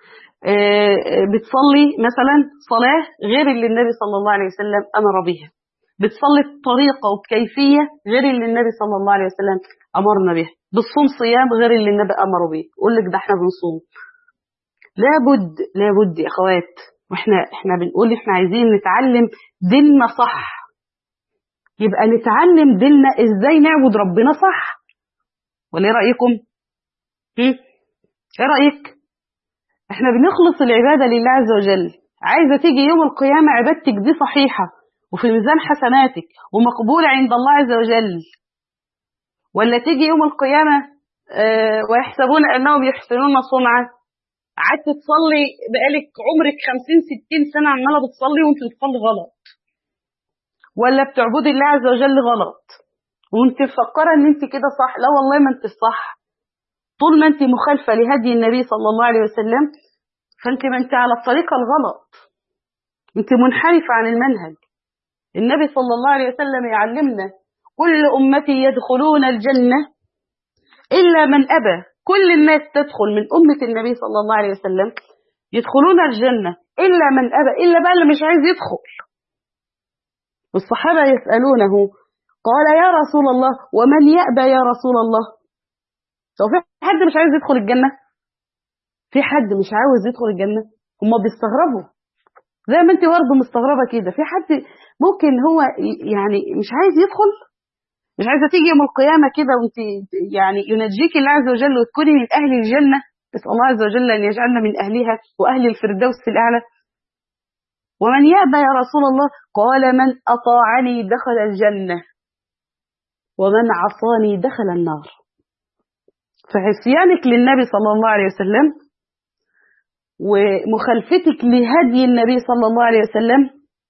بتصلي مثلا صلاة غير اللي النبي صلى الله عليه وسلم أمر بها، بتصلي بطريقة وبكيفية غير اللي النبي صلى الله عليه وسلم أمرنا بها، بتصوم صيام غير اللي النبي أمر به. يقول لك ده احنا بنصوم. لابد لابد يا أخوات، واحنا احنا بنقول احنا عايزين نتعلم ديننا صح، يبقى نتعلم ديننا ازاي نعبد ربنا صح. ولا ايه رأيكم؟ ايه رأيك؟ احنا بنخلص العبادة لله عز وجل، عايزة تيجي يوم القيامة عبادتك دي صحيحة وفي ميزان حسناتك ومقبولة عند الله عز وجل، ولا تيجي يوم القيامة اه ويحسبون أنهم يحسنون صنعا، قعدت تصلي بقالك عمرك خمسين ستين سنة عمالة بتصلي وانت بتصلي غلط، ولا بتعبدي الله عز وجل غلط وانت مفكرة ان انت كده صح. لا والله ما انت صح، طول ما انت مخالفة لهدي النبي صلى الله عليه وسلم فانت ما انت على الطريقة الغلط، انت منحرفة عن المنهج. النبي صلى الله عليه وسلم يعلمنا كل أمتي يدخلون الجنة إلا من أبى. كل الناس تدخل من أمة النبي صلى الله عليه وسلم يدخلون الجنة إلا من أبى، إلا بقى اللي مش عايز يدخل. والصحابة يسألونه قال يا رسول الله ومن يأبى يا رسول الله؟ طب في حد مش عايز يدخل الجنة؟ في حد مش عاوز يدخل الجنة؟ هم بيستغربوا زي ما انت برضه مستغربة كده. في حد ممكن هو يعني مش عايز يدخل، مش عايزة تيجي يوم القيامة كده وانت يعني ينجيك الله عز وجل وتكوني من أهل الجنة؟ نسأل الله عز وجل أن يجعلنا من أهلها وأهل الفردوس الأعلى. ومن يأبى يا رسول الله؟ قال من أطاعني دخل الجنة ومن عصاني دخل النار. فعصيانك للنبي صلى الله عليه وسلم ومخالفتك لهدي النبي صلى الله عليه وسلم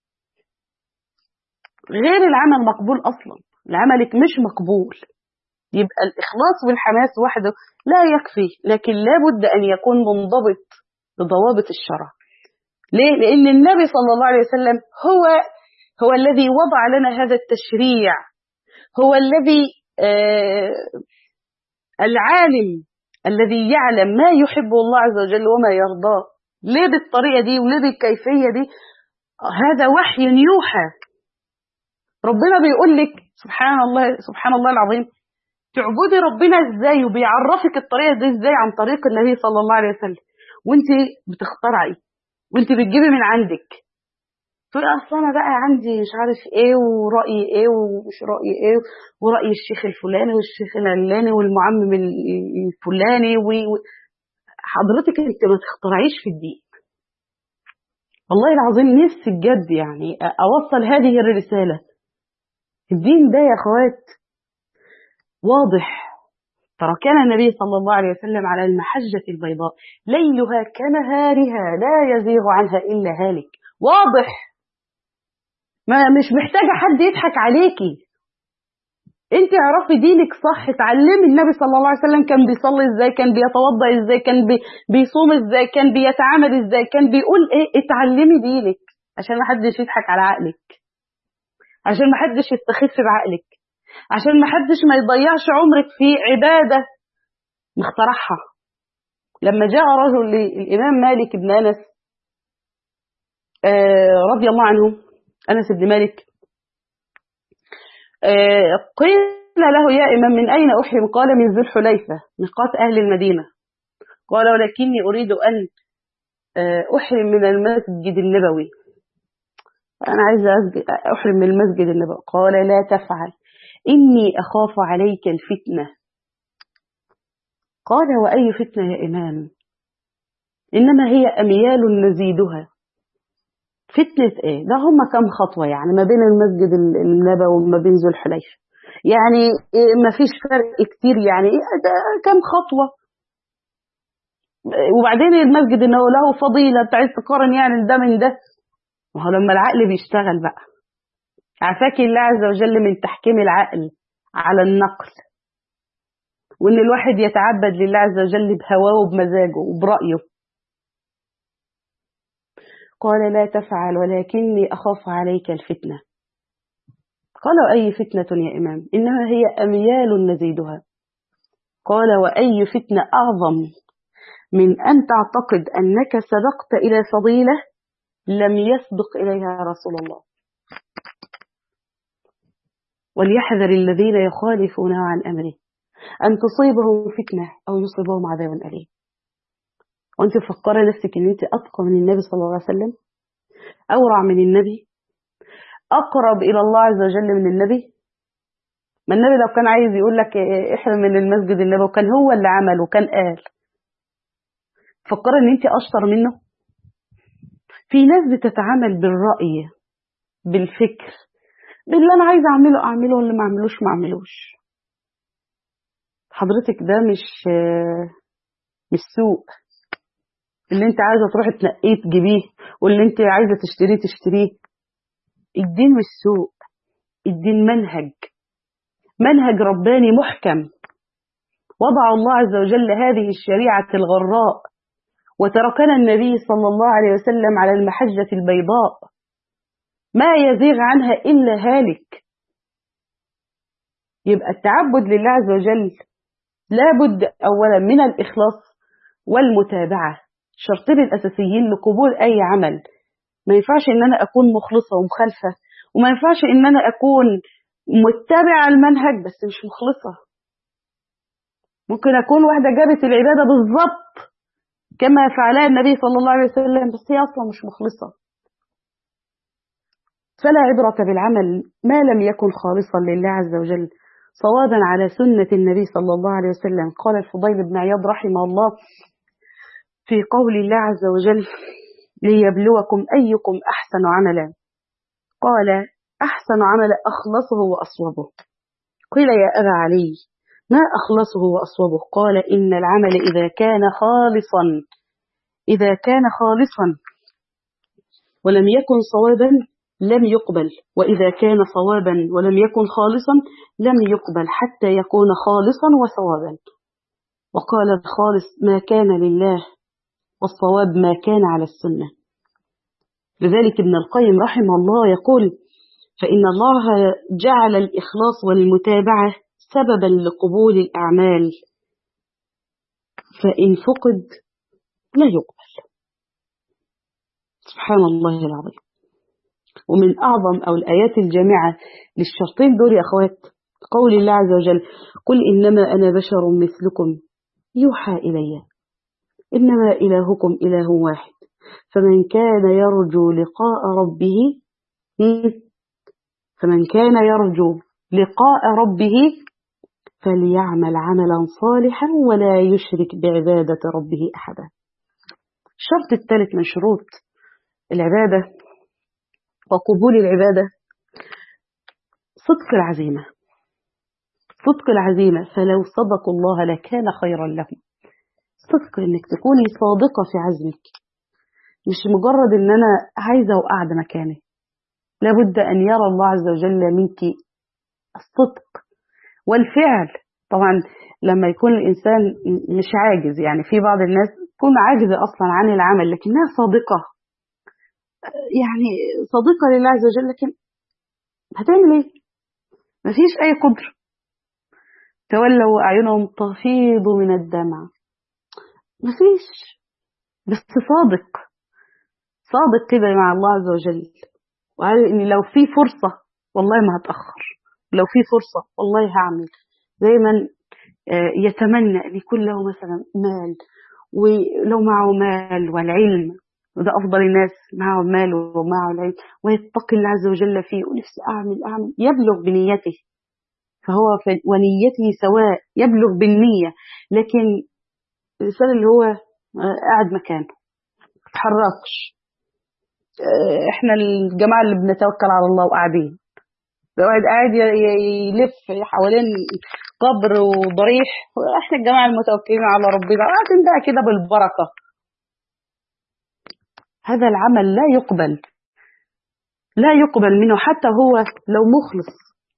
غير العمل مقبول أصلا، لعملك مش مقبول. يبقى الإخلاص والحماس وحده لا يكفي، لكن لابد أن يكون منضبط بضوابط الشرع. ليه؟ لأن النبي صلى الله عليه وسلم هو هو الذي وضع لنا هذا التشريع، هو الذي آه العالم الذي يعلم ما يحب الله عز وجل وما يرضاه. ليه بالطريقة دي وليه بالكيفية دي؟ هذا وحي يوحى. ربنا بيقول لك سبحان الله سبحان الله العظيم تعبدي ربنا ازاي، وبيعرفك الطريقة دي ازاي عن طريق النبي صلى الله عليه وسلم، وانت بتخترعي وانت بتجيبي من عندك. تقول اصل انا بقى عندي مش عارف ايه ورأي ايه ومش رأي ايه ورأي الشيخ الفلاني والشيخ العلاني والمعمم الفلاني، وحضرتك انت ما تخترعيش في الدين. والله العظيم نفسي بجد يعني اوصل هذه الرسالة. الدين ده يا اخوات واضح. ترى كان النبي صلى الله عليه وسلم على المحجة البيضاء ليلها كنهارها لا يزيغ عنها إلا هالك. واضح، ما مش محتاجة حد يضحك عليكي. انت اعرفي دينك صح، تعلمي النبي صلى الله عليه وسلم كان بيصلي ازاي، كان بيتوضأ ازاي، كان بي بيصوم ازاي، كان بيتعامل ازاي، كان بيقول ايه. اتعلمي دينك عشان ما حدش يضحك على عقلك، عشان ما حدش يستخف بعقلك، عشان ما حدش ما يضيعش عمرك في عبادة مخترعها. لما جاء رجل للإمام مالك بن أنس آه رضي الله عنه، أنس بن مالك، آه قيل له يا إمام من أين أحرم؟ قال من ذو الحليفة ميقات أهل المدينة. قال ولكني أريد أن آه أحرم من المسجد النبوي، أنا عايزة أحرم من المسجد النبوي. قال لا تفعل إني أخاف عليك الفتنة. قال وأي فتنة يا إمام؟ إنما هي أميال نزيدها. فتنة إيه؟ ده هم كم خطوة يعني ما بين المسجد النبوي وما بين ذو الحليفة، يعني ما فيش فرق كتير، يعني ده كم خطوة. وبعدين المسجد النبوي له فضيلة، انت عايز تقارن يعني ده من ده؟ وهو لما العقل بيشتغل بقى. عافاك الله عز وجل من تحكيم العقل على النقل، وإن الواحد يتعبد لله عز وجل بهواه وبمزاجه وبرأيه. قال لا تفعل ولكني أخاف عليك الفتنة. قال وأي فتنة يا إمام؟ إنما هي أميال نزيدها. قال وأي فتنة أعظم من أن تعتقد أنك سبقت إلى فضيلة لم يسبق إليها رسول الله. وليحذر الذين يخالفون عن أمره أن تصيبهم فتنة أو يصيبهم عذاب أليم. وأنت فكري نفسك أن أنت أتقى من النبي صلى الله عليه وسلم، أورع من النبي، أقرب إلى الله عز وجل من النبي. ما النبي لو كان عايز يقول لك احرم من المسجد النبوي كان هو اللي عمله، كان قال. فكر ان انت اشطر منه. في ناس بتتعامل بالرأي بالفكر، باللي انا عايز اعمله اعمله واللي ما اعملوش ما اعملوش. حضرتك ده مش مش سوق اللي انت عايزه تروحي تنقيه تجيبيه، واللي انت عايزه تشتريه تشتريه. الدين مش سوق، الدين منهج، منهج رباني محكم. وضع الله عز وجل هذه الشريعة الغراء وتركنا النبي صلى الله عليه وسلم على المحجة البيضاء ما يزيغ عنها إلا هالك. يبقى التعبد لله عز وجل لابد أولا من الإخلاص والمتابعة، شرطين الأساسيين لقبول أي عمل. ما ينفعش إن أنا أكون مخلصة ومخالفة، وما ينفعش إن أنا أكون متبعة المنهج بس مش مخلصة. ممكن أكون واحدة جابت العبادة بالضبط كما فعلها النبي صلى الله عليه وسلم بس هي أصلا مش مخلصة. فلا عبرة بالعمل ما لم يكن خالصا لله عز وجل صوابا على سنة النبي صلى الله عليه وسلم. قال الفضيل بن عياض رحمه الله في قول الله عز وجل ليبلوكم أيكم أحسن عملا. قال أحسن عمل أخلصه وأصوبه. قيل يا أبا علي ما أخلصه وأصوبه؟ قال إن العمل إذا كان خالصا إذا كان خالصا ولم يكن صوابا لم يقبل، وإذا كان صوابا ولم يكن خالصا لم يقبل حتى يكون خالصا وصوابا. وقال الخالص ما كان لله، والصواب ما كان على السنة. لذلك ابن القيم رحمه الله يقول فإن الله جعل الإخلاص والمتابعة سببا لقبول الأعمال، فإن فقد لا يقبل. سبحان الله العظيم. ومن أعظم أو الآيات الجامعة للشرطين دول يا أخوات قول الله عز وجل قل إنما أنا بشر مثلكم يوحى إلي إنما إلهكم إله واحد فمن كان يرجو لقاء ربه فمن كان يرجو لقاء ربه فليعمل عملا صالحا ولا يشرك بعبادة ربه أحدا. الشرط الثالث من شروط العبادة وقبول العبادة صدق العزيمة. صدق العزيمة، فلو صدقوا الله لكان خيرا لهم. صدق انك تكوني صادقة في عزمك، مش مجرد ان انا عايزة وقاعدة مكاني. لابد ان يرى الله عز وجل منك الصدق والفعل. طبعا لما يكون الانسان مش عاجز، يعني في بعض الناس تكون عاجزة اصلا عن العمل لكنها صادقة، يعني صادقة لله عز وجل، لكن هتعمل ايه؟ مفيش اي قدر. تولوا أعينهم تفيض من الدمع، مفيش، بس صادق صادق كده مع الله عز وجل، وقال إن لو في فرصة والله ما هتأخر، لو في فرصة والله هعمل. دايما يتمنى أن يكون له مثلا مال، ولو معه مال والعلم، وده أفضل الناس، معه المال ومعه العلم، ويتقي الله عز وجل فيه ونفسي أعمل أعمل يبلغ بنيته، فهو في ونيته سواء، يبلغ بالنية. لكن الإنسان اللي هو قاعد مكانه ما تحركش، احنا الجماعة اللي بنتوكل على الله وقاعدين، ده واحد قاعد يلف حوالين قبر وضريح، احنا الجماعة المتوكلين على ربنا قاعدين بقى كده بالبركة. هذا العمل لا يقبل، لا يقبل منه حتى هو لو مخلص،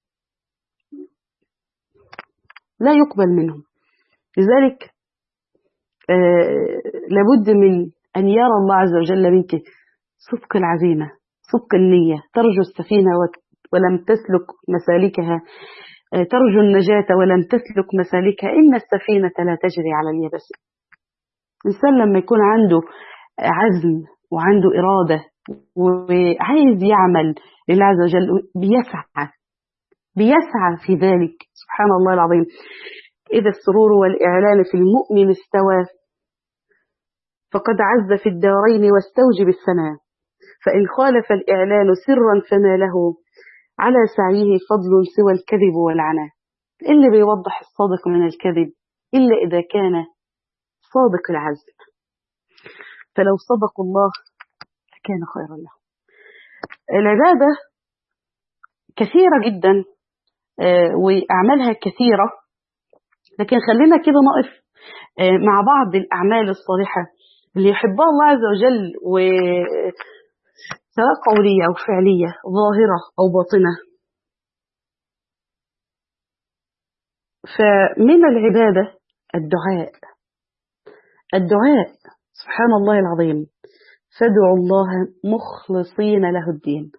لا يقبل منه. لذلك آه لابد من أن يرى الله عز وجل منك صدق العزيمة، صدق النية، ترجو السفينة ولم تسلك مسالكها، آه ترجو النجاة ولم تسلك مسالكها، إن السفينة لا تجري على اليبس. الإنسان لما يكون عنده عزم وعنده إرادة وعايز يعمل لله عز وجل بيسعى بيسعى في ذلك. سبحان الله العظيم. إذا السرور والإعلان في المؤمن استوى فقد عز في الدارين واستوجب الثناء، فإن خالف الإعلان سرا فما له على سعيه فضل سوى الكذب والعناء. اللي بيوضح الصادق من الكذب إلا إذا كان صادق العزم، فلو صدقوا الله كان خيرا له. العبادة كثيرة جدا وأعمالها كثيرة، لكن خلينا كده نقف مع بعض الأعمال الصالحة اللي يحبها الله عز وجل، سواء قولية أو فعلية، ظاهرة أو باطنة. فمن العبادة الدعاء. الدعاء سبحان الله العظيم، فادعوا الله مخلصين له الدين،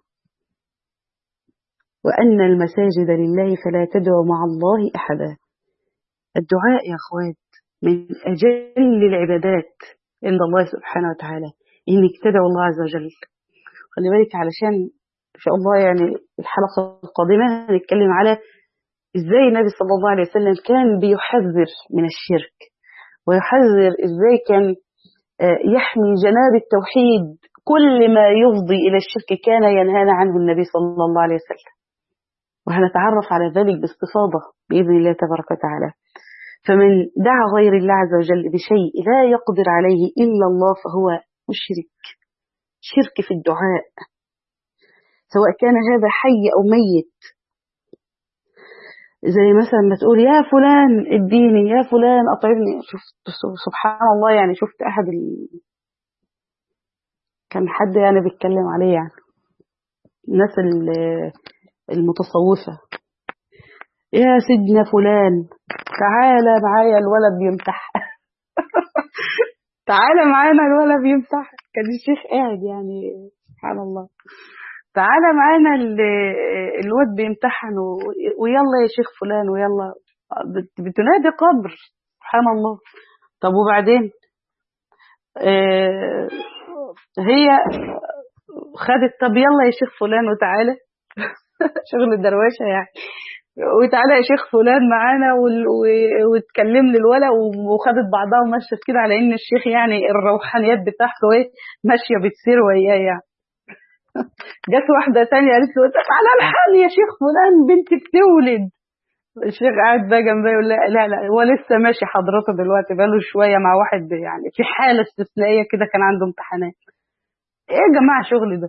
وأن المساجد لله فلا تدعوا مع الله أحدا. الدعاء يا أخوات من أجل العبادات عند الله سبحانه وتعالى، إنك تدعو الله عز وجل. خلي بالك علشان إن شاء الله يعني الحلقة القادمة هنتكلم على إزاي النبي صلى الله عليه وسلم كان بيحذر من الشرك، ويحذر إزاي كان يحمي جناب التوحيد، كل ما يفضي إلى الشرك كان ينهانا عنه النبي صلى الله عليه وسلم، وهنتعرف على ذلك باستفاضة بإذن الله تبارك وتعالى. فمن دعا غير الله عز وجل بشيء لا يقدر عليه إلا الله فهو مشرك، شرك في الدعاء، سواء كان هذا حي أو ميت. زي مثلا ما تقول يا فلان اديني، يا فلان أطعمني. شفت سبحان الله، يعني شفت أحد ال... كان حد يعني بيتكلم عليه، يعني الناس المتصوفة، يا سيدنا فلان تعالى معايا الولد بيمتح تعالى معانا الولد بيمتح. كان الشيخ قاعد يعني سبحان الله، تعالى معانا الواد بيمتحن ويلا يا شيخ فلان ويلا، بتنادي قبر سبحان الله. طب وبعدين آه هي خدت طب يلا يا شيخ فلان وتعالى شغل الدرواشة يعني، وتعالى يا شيخ فلان معانا وتكلم لي الولا، وخدت بعضها ومشت كده على ان الشيخ يعني الروحانيات بتاعته ايه ماشيه بتسير وياه يعني. جت واحده ثانيه قالت له تعالى الحقني يا شيخ فلان بنتي بتولد. الشيخ قاعد بقى جنبي يقول لا لا لا هو لسه ماشي حضرته دلوقتي بقاله شويه مع واحد يعني في حاله استثنائيه كده كان عنده امتحانات. ايه يا جماعه شغل ده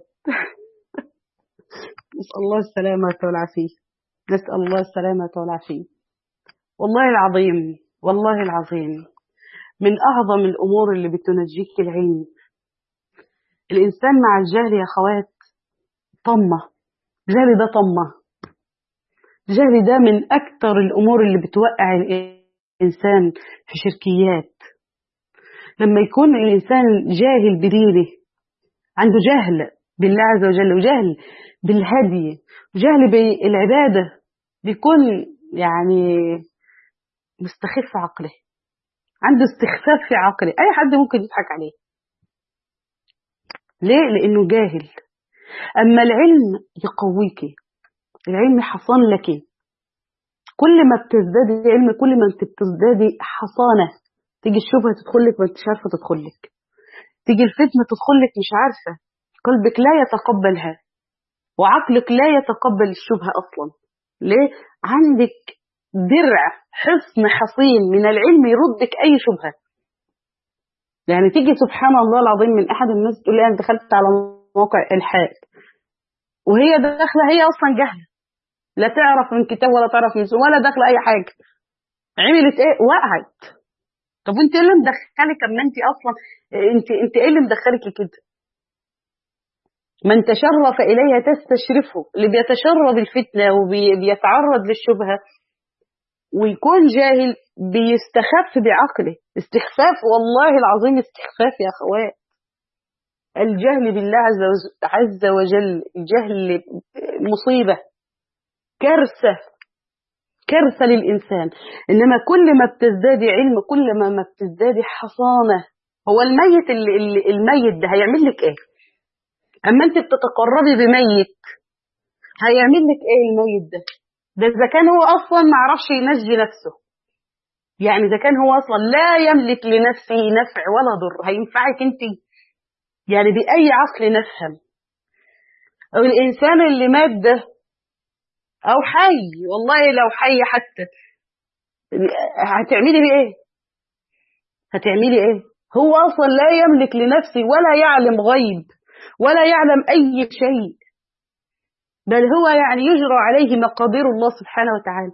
نسال الله السلامه والعافيه، نسال الله السلامه والعافيه. والله العظيم، والله العظيم من أعظم الأمور اللي بتنجيك العلم. الإنسان مع الجهل يا خوات طمة، الجهل ده طمة، الجهل ده من أكتر الأمور اللي بتوقع الإنسان في شركيات. لما يكون الإنسان جاهل بدينه، عنده جهل بالله عز وجل وجهل بالهدي وجهل بالعبادة، بيكون يعني مستخف عقله، عنده استخفاف في عقله، أي حد ممكن يضحك عليه. ليه؟ لأنه جاهل. أما العلم يقويك، العلم حصان لك، كل ما بتزدادي علم كل ما انت بتزدادي حصانة. تيجي الشبهة تدخلك ما انتش عارفة تدخلك، تيجي الفتنة تدخلك مش عارفة، قلبك لا يتقبلها وعقلك لا يتقبل الشبهة أصلا. ليه؟ عندك درع حصن حصين من العلم يردك أي شبهة. يعني تيجي سبحان الله العظيم من أحد الناس تقول لي أنا دخلت على موقع إلحاد، وهي داخلة هي أصلا جهلة، لا تعرف من كتاب ولا تعرف من سنة ولا داخلة أي حاجة، عملت إيه؟ وقعت. طب وأنت إيه اللي مدخلك؟ أما أنت أصلا أنت أنت إيه اللي مدخلك كده؟ من تشرف إليها تستشرفه، اللي بيتشرب الفتنة وبيتعرض للشبهة ويكون جاهل بيستخف بعقله، استخفاف والله العظيم، استخفاف يا أخوات. الجهل بالله عز وجل الجهل مصيبة، كارثة، كارثة للإنسان. إنما كل ما بتزدادي علم كل ما ما بتزدادي حصانة. هو الميت اللي اللي الميت ده هيعمل لك إيه؟ أما أنت بتتقربي بميت هيعمل لك إيه الميت ده؟ ده إذا كان هو أصلا ما عرفش ينجي نفسه، يعني إذا كان هو أصلا لا يملك لنفسه نفع ولا ضر، هينفعك أنت؟ يعني بأي عقل نفهم؟ أو الإنسان اللي مات ده أو حي، والله لو حي حتى هتعملي بيه إيه؟ هتعملي إيه؟ هو أصلا لا يملك لنفسه ولا يعلم غيب ولا يعلم أي شيء، بل هو يعني يجرى عليه مقادير الله سبحانه وتعالى.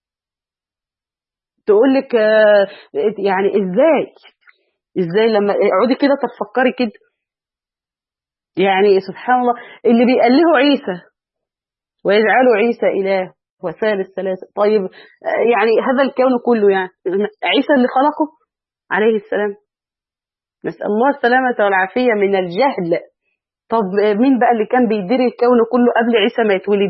تقول لك يعني إزاي إزاي لما اقعدي كده تفكري كده، يعني سبحان الله اللي بيأله عيسى ويجعلوا عيسى إله وثالث ثلاثة. طيب يعني هذا الكون كله يعني عيسى اللي خلقه عليه السلام، نسأل الله السلامة والعافية من الجهل. طب مين بقى اللي كان بيدير الكون كله قبل عيسى ما يتولد؟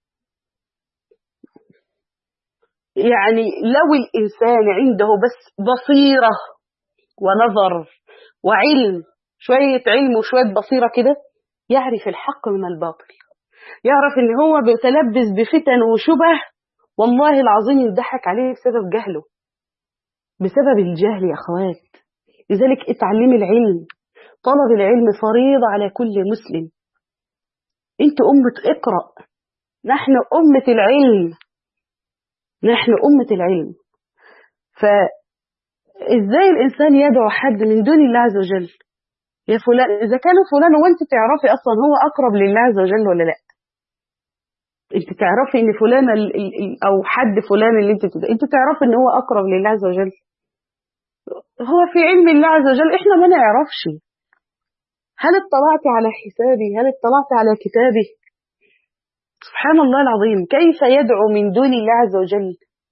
يعني لو الإنسان عنده بس بصيرة ونظر وعلم، شوية علم وشوية بصيرة كده، يعرف الحق من الباطل، يعرف ان هو بيتلبس بفتن وشبه والله العظيم يضحك عليه بسبب جهله، بسبب الجهل يا اخوات. لذلك اتعلمي العلم، طلب العلم فريضة على كل مسلم. انت أمة اقرأ، نحن أمة العلم، نحن أمة العلم. فإزاي الإنسان يدعو حد من دون الله عز وجل؟ يا فلان، إذا كان فلان وأنت تعرفي أصلا هو أقرب لله عز وجل ولا لأ؟ أنت تعرفي إن فلان ال ال ال أو حد فلان اللي أنت تد... أنت تعرفي إن هو أقرب لله عز وجل. هو في علم الله عز وجل، إحنا ما نعرفش. هل اطلعت على حسابي؟ هل اطلعت على كتابي؟ سبحان الله العظيم، كيف يدعو من دون الله عز وجل؟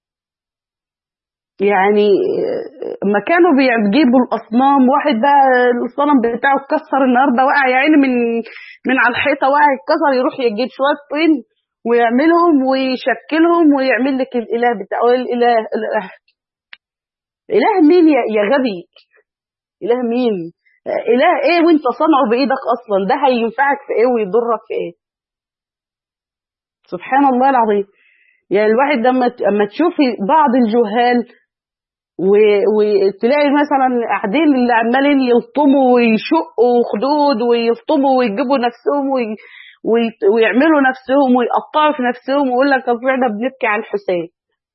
يعني ما كانوا بيجيبوا الأصنام، واحد بقى الصنم بتاعه اتكسر النهارده، وقع يا عيني من من على الحيطة، وقع اتكسر، يروح يجيب شوية طين ويعملهم ويشكلهم ويعمل لك الإله بتاعه. الإله الإله, إله مين يا يا غبي؟ إله مين؟ إله إيه وأنت صنعه بإيدك أصلا؟ ده هينفعك في إيه ويضرك في إيه؟ سبحان الله العظيم. يعني الواحد لما لما تشوفي بعض الجهال وتلاقي مثلا قاعدين اللي عمالين يلطموا ويشقوا خدود ويلطموا ويجيبوا نفسهم وي... وي... ويعملوا نفسهم ويقطعوا في نفسهم ويقول لك اصل احنا بنبكي على الحسين.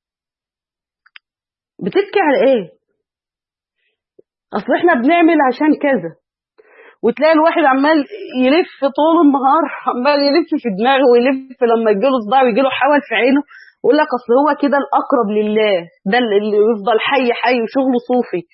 بتبكي على ايه؟ اصل احنا بنعمل عشان كذا. وتلاقي الواحد عمال يلف طول النهار، عمال يلف في دماغه ويلف، لما يجيله صداع ويجيله حول في عينه يقول لك اصل هو كده الاقرب لله، ده اللي يفضل حي حي وشغله صوفي.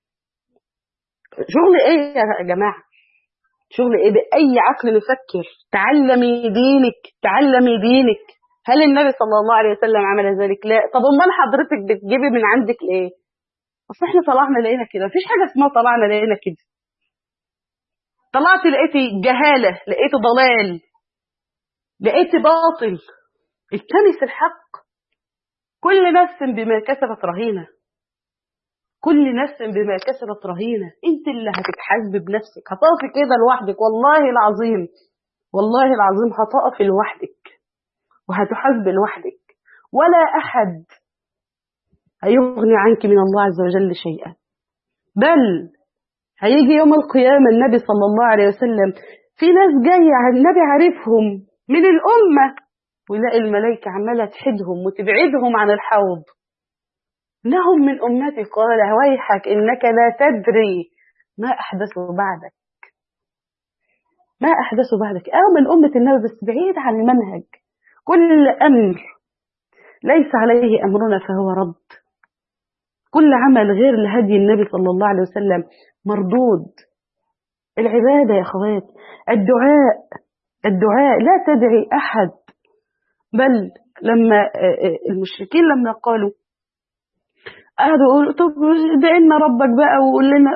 شغل ايه يا جماعه؟ شغل ايه؟ باي عقل نفكر؟ تعلمي دينك، تعلمي دينك. هل النبي صلى الله عليه وسلم عمل ذلك؟ لا. طب امال حضرتك بتجيبي من عندك ايه؟ اصل احنا طلعنا لقينا كده. مفيش حاجه اسمها طلعنا لقينا كده. طلعت لقيتي جهاله، لقيتي ضلال، لقيتي باطل. التمس الحق. كل نفس بما كسبت رهينه، كل نفس بما كسبت رهينه. انت اللي هتتحاسبي بنفسك، هتقفي كده لوحدك والله العظيم، والله العظيم هتقفي لوحدك وهتحاسبي لوحدك، ولا احد هيغني عنك من الله عز وجل شيئا. بل هيجي يوم القيامه النبي صلى الله عليه وسلم، في ناس جايه على النبي عارفهم من الامه، ويلاقي الملائكه عماله تحدهم وتبعدهم عن الحوض. إنهم من أمتي، قال ويحك إنك لا تدري ما أحدثوا بعدك، ما أحدثوا بعدك. أو من أمة النبي بس بعيد عن المنهج. كل أمر ليس عليه أمرنا فهو رد. كل عمل غير لهدي النبي صلى الله عليه وسلم مردود. العبادة يا أخوات، الدعاء، الدعاء لا تدعي أحد. بل لما المشركين لما قالوا قعدوا يقولوا طب ادعينا ربك بقى وقول لنا،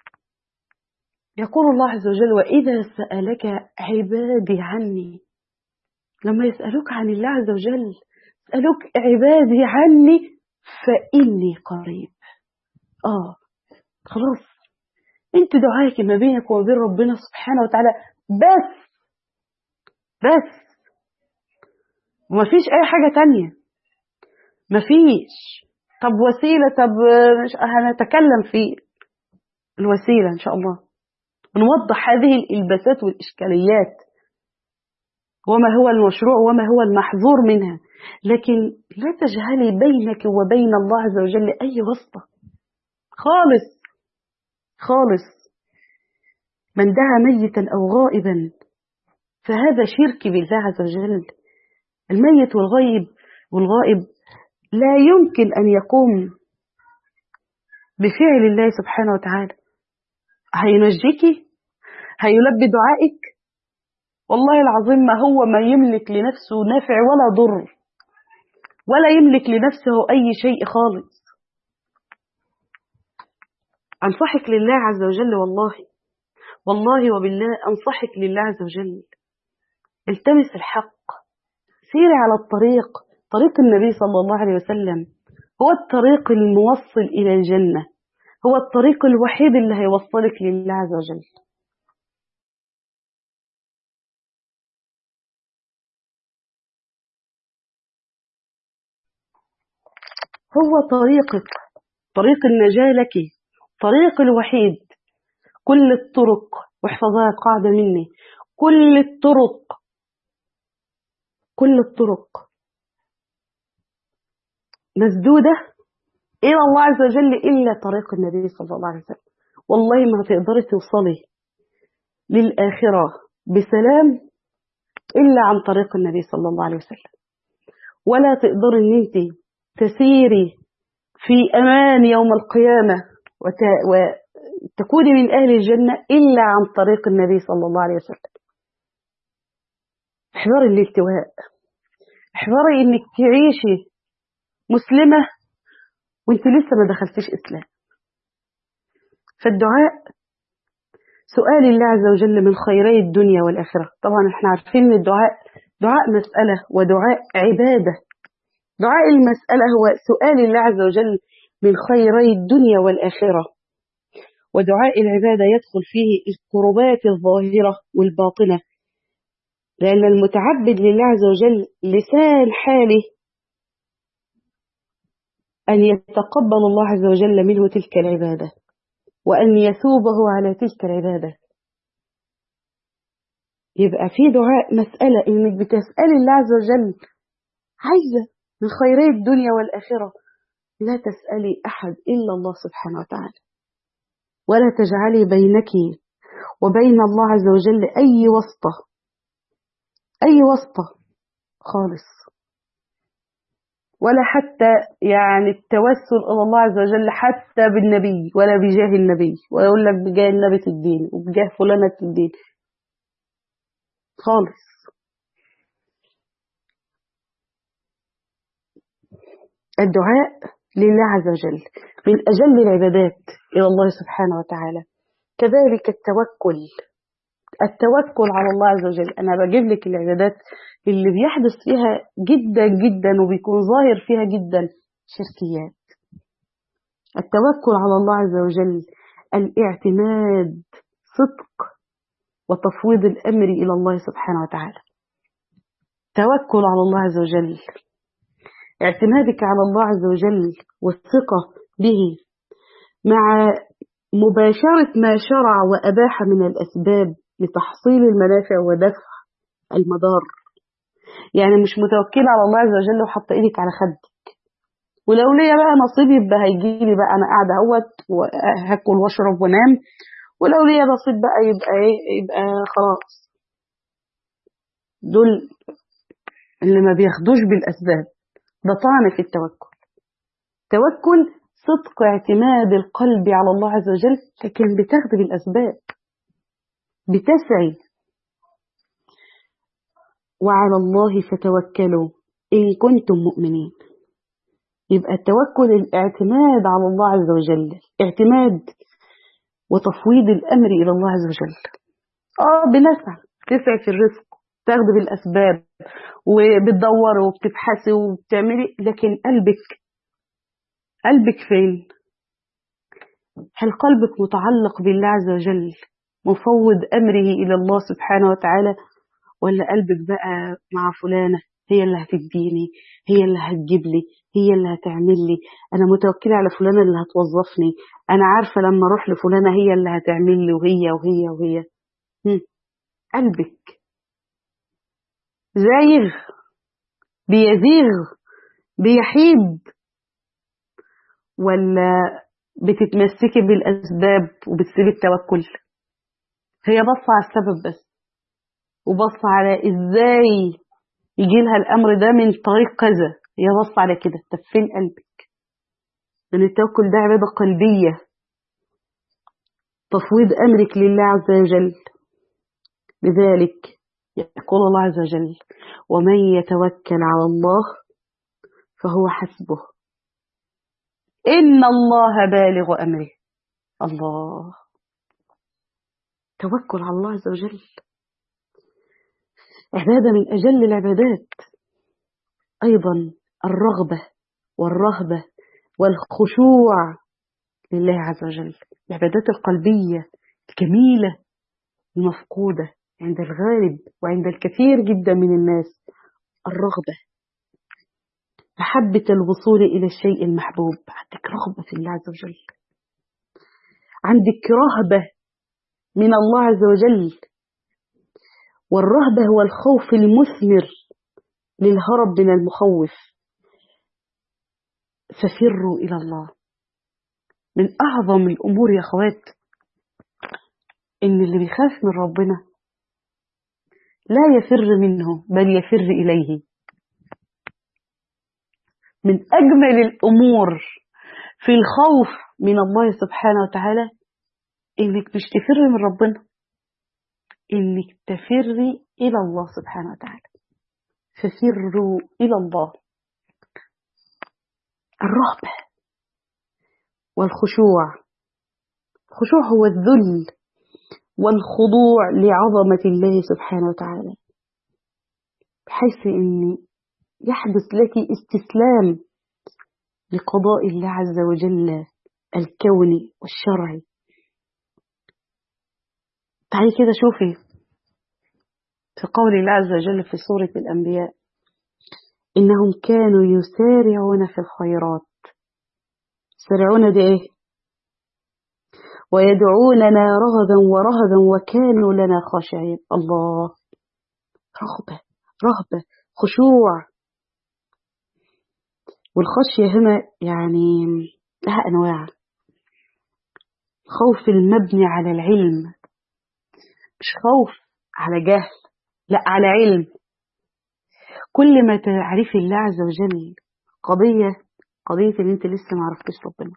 يقول الله عز وجل وإذا سألك عبادي عني. لما يسألوك عن الله عز وجل، يسألوك عبادي عني فإني قريب. آه خلاص، انت دعاك ما بينك وبين ربنا سبحانه وتعالى بس، بس ومفيش أي حاجة تانية، مفيش. طب وسيلة، طب مش هنتكلم في الوسيلة إن شاء الله، ونوضح هذه الإلباسات والإشكاليات وما هو المشروع وما هو المحظور منها. لكن لا تجهلي بينك وبين الله عز وجل أي واسطة خالص خالص. من دعا ميتا أو غائبا فهذا شرك بالله عز وجل. الميت والغيب والغائب لا يمكن أن يقوم بفعل الله سبحانه وتعالى. هينجيكي؟ هيلبي دعائك؟ والله العظيم ما هو ما يملك لنفسه نافع ولا ضر، ولا يملك لنفسه أي شيء خالص. أنصحك لله عز وجل، والله والله وبالله أنصحك لله عز وجل، التمس الحق، سيري على الطريق، طريق النبي صلى الله عليه وسلم. هو الطريق الموصل إلى الجنة، هو الطريق الوحيد اللي هيوصلك لله عز وجل. هو طريقك، طريق النجاة لك، طريق الوحيد. كل الطرق، واحفظها قاعدة مني، كل الطرق، كل الطرق مسدودة إلى الله عز وجل إلا طريق النبي صلى الله عليه وسلم. والله ما هتقدري توصلي للآخرة بسلام إلا عن طريق النبي صلى الله عليه وسلم، ولا تقدر أن أنت تسيري في أمان يوم القيامة وتكوني من أهل الجنة إلا عن طريق النبي صلى الله عليه وسلم. احذري الالتواء، احذري أنك تعيشي مسلمة وانت لسه ما دخلتيش إسلام. فالدعاء سؤال الله عز وجل من خيري الدنيا والآخرة. طبعا احنا عارفين ان الدعاء دعاء مسألة ودعاء عبادة. دعاء المسألة هو سؤال الله عز وجل من خيري الدنيا والآخرة، ودعاء العبادة يدخل فيه القربات الظاهرة والباطنة، لأن المتعبد لله عز وجل لسان حاله أن يتقبل الله عز وجل منه تلك العبادة وأن يثوبه على تلك العبادة. يبقى في دعاء مسألة إنك بتسأل الله عز وجل عايزة من خيري الدنيا والآخرة، لا تسألي أحد إلا الله سبحانه وتعالى، ولا تجعلي بينك وبين الله عز وجل أي واسطة، أي واسطة خالص، ولا حتى يعني التوسل إلى الله عز وجل حتى بالنبي ولا بجاه النبي، ويقول لك بجاه النبي الدين وبجاه فلانة الدين خالص. الدعاء لله عز وجل من أجل العبادات إلى الله سبحانه وتعالى. كذلك التوكل، التوكل على الله عز وجل. أنا بجيب لك العبادات اللي بيحدث فيها جدا جدا وبيكون ظاهر فيها جدا شركيات. التوكل على الله عز وجل الاعتماد، صدق وتفويض الأمر إلى الله سبحانه وتعالى. توكل على الله عز وجل اعتمادك على الله عز وجل والثقة به مع مباشرة ما شرع وأباح من الأسباب لتحصيل المنافع ودفع المضار. يعني مش متوكلة على الله عز وجل وحط إيدك على خدك ولو ليا بقى نصيب يبقى هيجيلي بقى أنا قاعدة اهوت وهاكل واشرب وانام، ولو ليا نصيب بقى يبقى ايه، يبقى خلاص. دول اللي ما بياخدوش بالأسباب، ده طعن في التوكل. توكل صدق اعتماد القلب على الله عز وجل، لكن بتاخد بالأسباب، بتسعي. وعلى الله فتوكلوا إن كنتم مؤمنين. يبقى التوكل الاعتماد على الله عز وجل، اعتماد وتفويض الأمر إلى الله عز وجل. آه بنسعى، تسعي في الرزق، تاخد بالأسباب وبتدوري وبتبحثي وبتعملي، لكن قلبك قلبك فين؟ هل قلبك متعلق بالله عز وجل مفوض أمره إلى الله سبحانه وتعالى، ولا قلبك بقى مع فلانة هي اللي هتديني، هي اللي هتجيب لي، هي اللي هتعمل لي، أنا متوكلة على فلانة اللي هتوظفني، أنا عارفة لما أروح لفلانة هي اللي هتعمل لي، وهي وهي وهي. هم. قلبك زايغ، بيزيغ، بيحيد، ولا بتتمسكي بالأسباب وبتسيبي التوكل؟ هي بص على السبب بس، وبص على إزاي يجي لها الأمر ده من طريق كذا، هي بص على كده. طب فين قلبك؟ لأن التوكل ده عبادة قلبية، تفويض أمرك لله عز وجل. لذلك يقول الله عز وجل: ومن يتوكل على الله فهو حسبه إن الله بالغ أمره. الله، توكل على الله عز وجل عبادة من أجل العبادات. أيضا الرغبة والرهبة والخشوع لله عز وجل، العبادات القلبية الجميلة المفقودة عند الغالب وعند الكثير جدا من الناس. الرغبة، محبة الوصول إلى الشيء المحبوب. عندك رغبة في الله عز وجل، عندك رهبة من الله عز وجل. والرهبة هو الخوف المثمر للهرب من المخوف. ففروا إلى الله. من أعظم الأمور يا أخوات إن اللي بيخاف من ربنا لا يفر منه بل يفر إليه. من أجمل الأمور في الخوف من الله سبحانه وتعالى إنك مش تفر من ربنا، إنك تفري إلى الله سبحانه وتعالى. ففروا إلى الله. الرهبة والخشوع. الخشوع هو الذل والخضوع لعظمة الله سبحانه وتعالى، بحيث أن يحدث لك استسلام لقضاء الله عز وجل الكوني والشرعي. تعالي كده شوفي في قول الله عز وجل في سورة الأنبياء: إنهم كانوا يسارعون في الخيرات. يسارعون دي إيه؟ ويدعوننا رغبا ورهبا وكانوا لنا خاشعين. الله، رغبة رهبة خشوع. والخشية هنا يعني لها أنواع. خوف المبني على العلم، مش خوف على جهل، لا على علم. كل ما تعرفي الله عز وجل قضية قضية ان انت لسه ما عرفتش ربنا.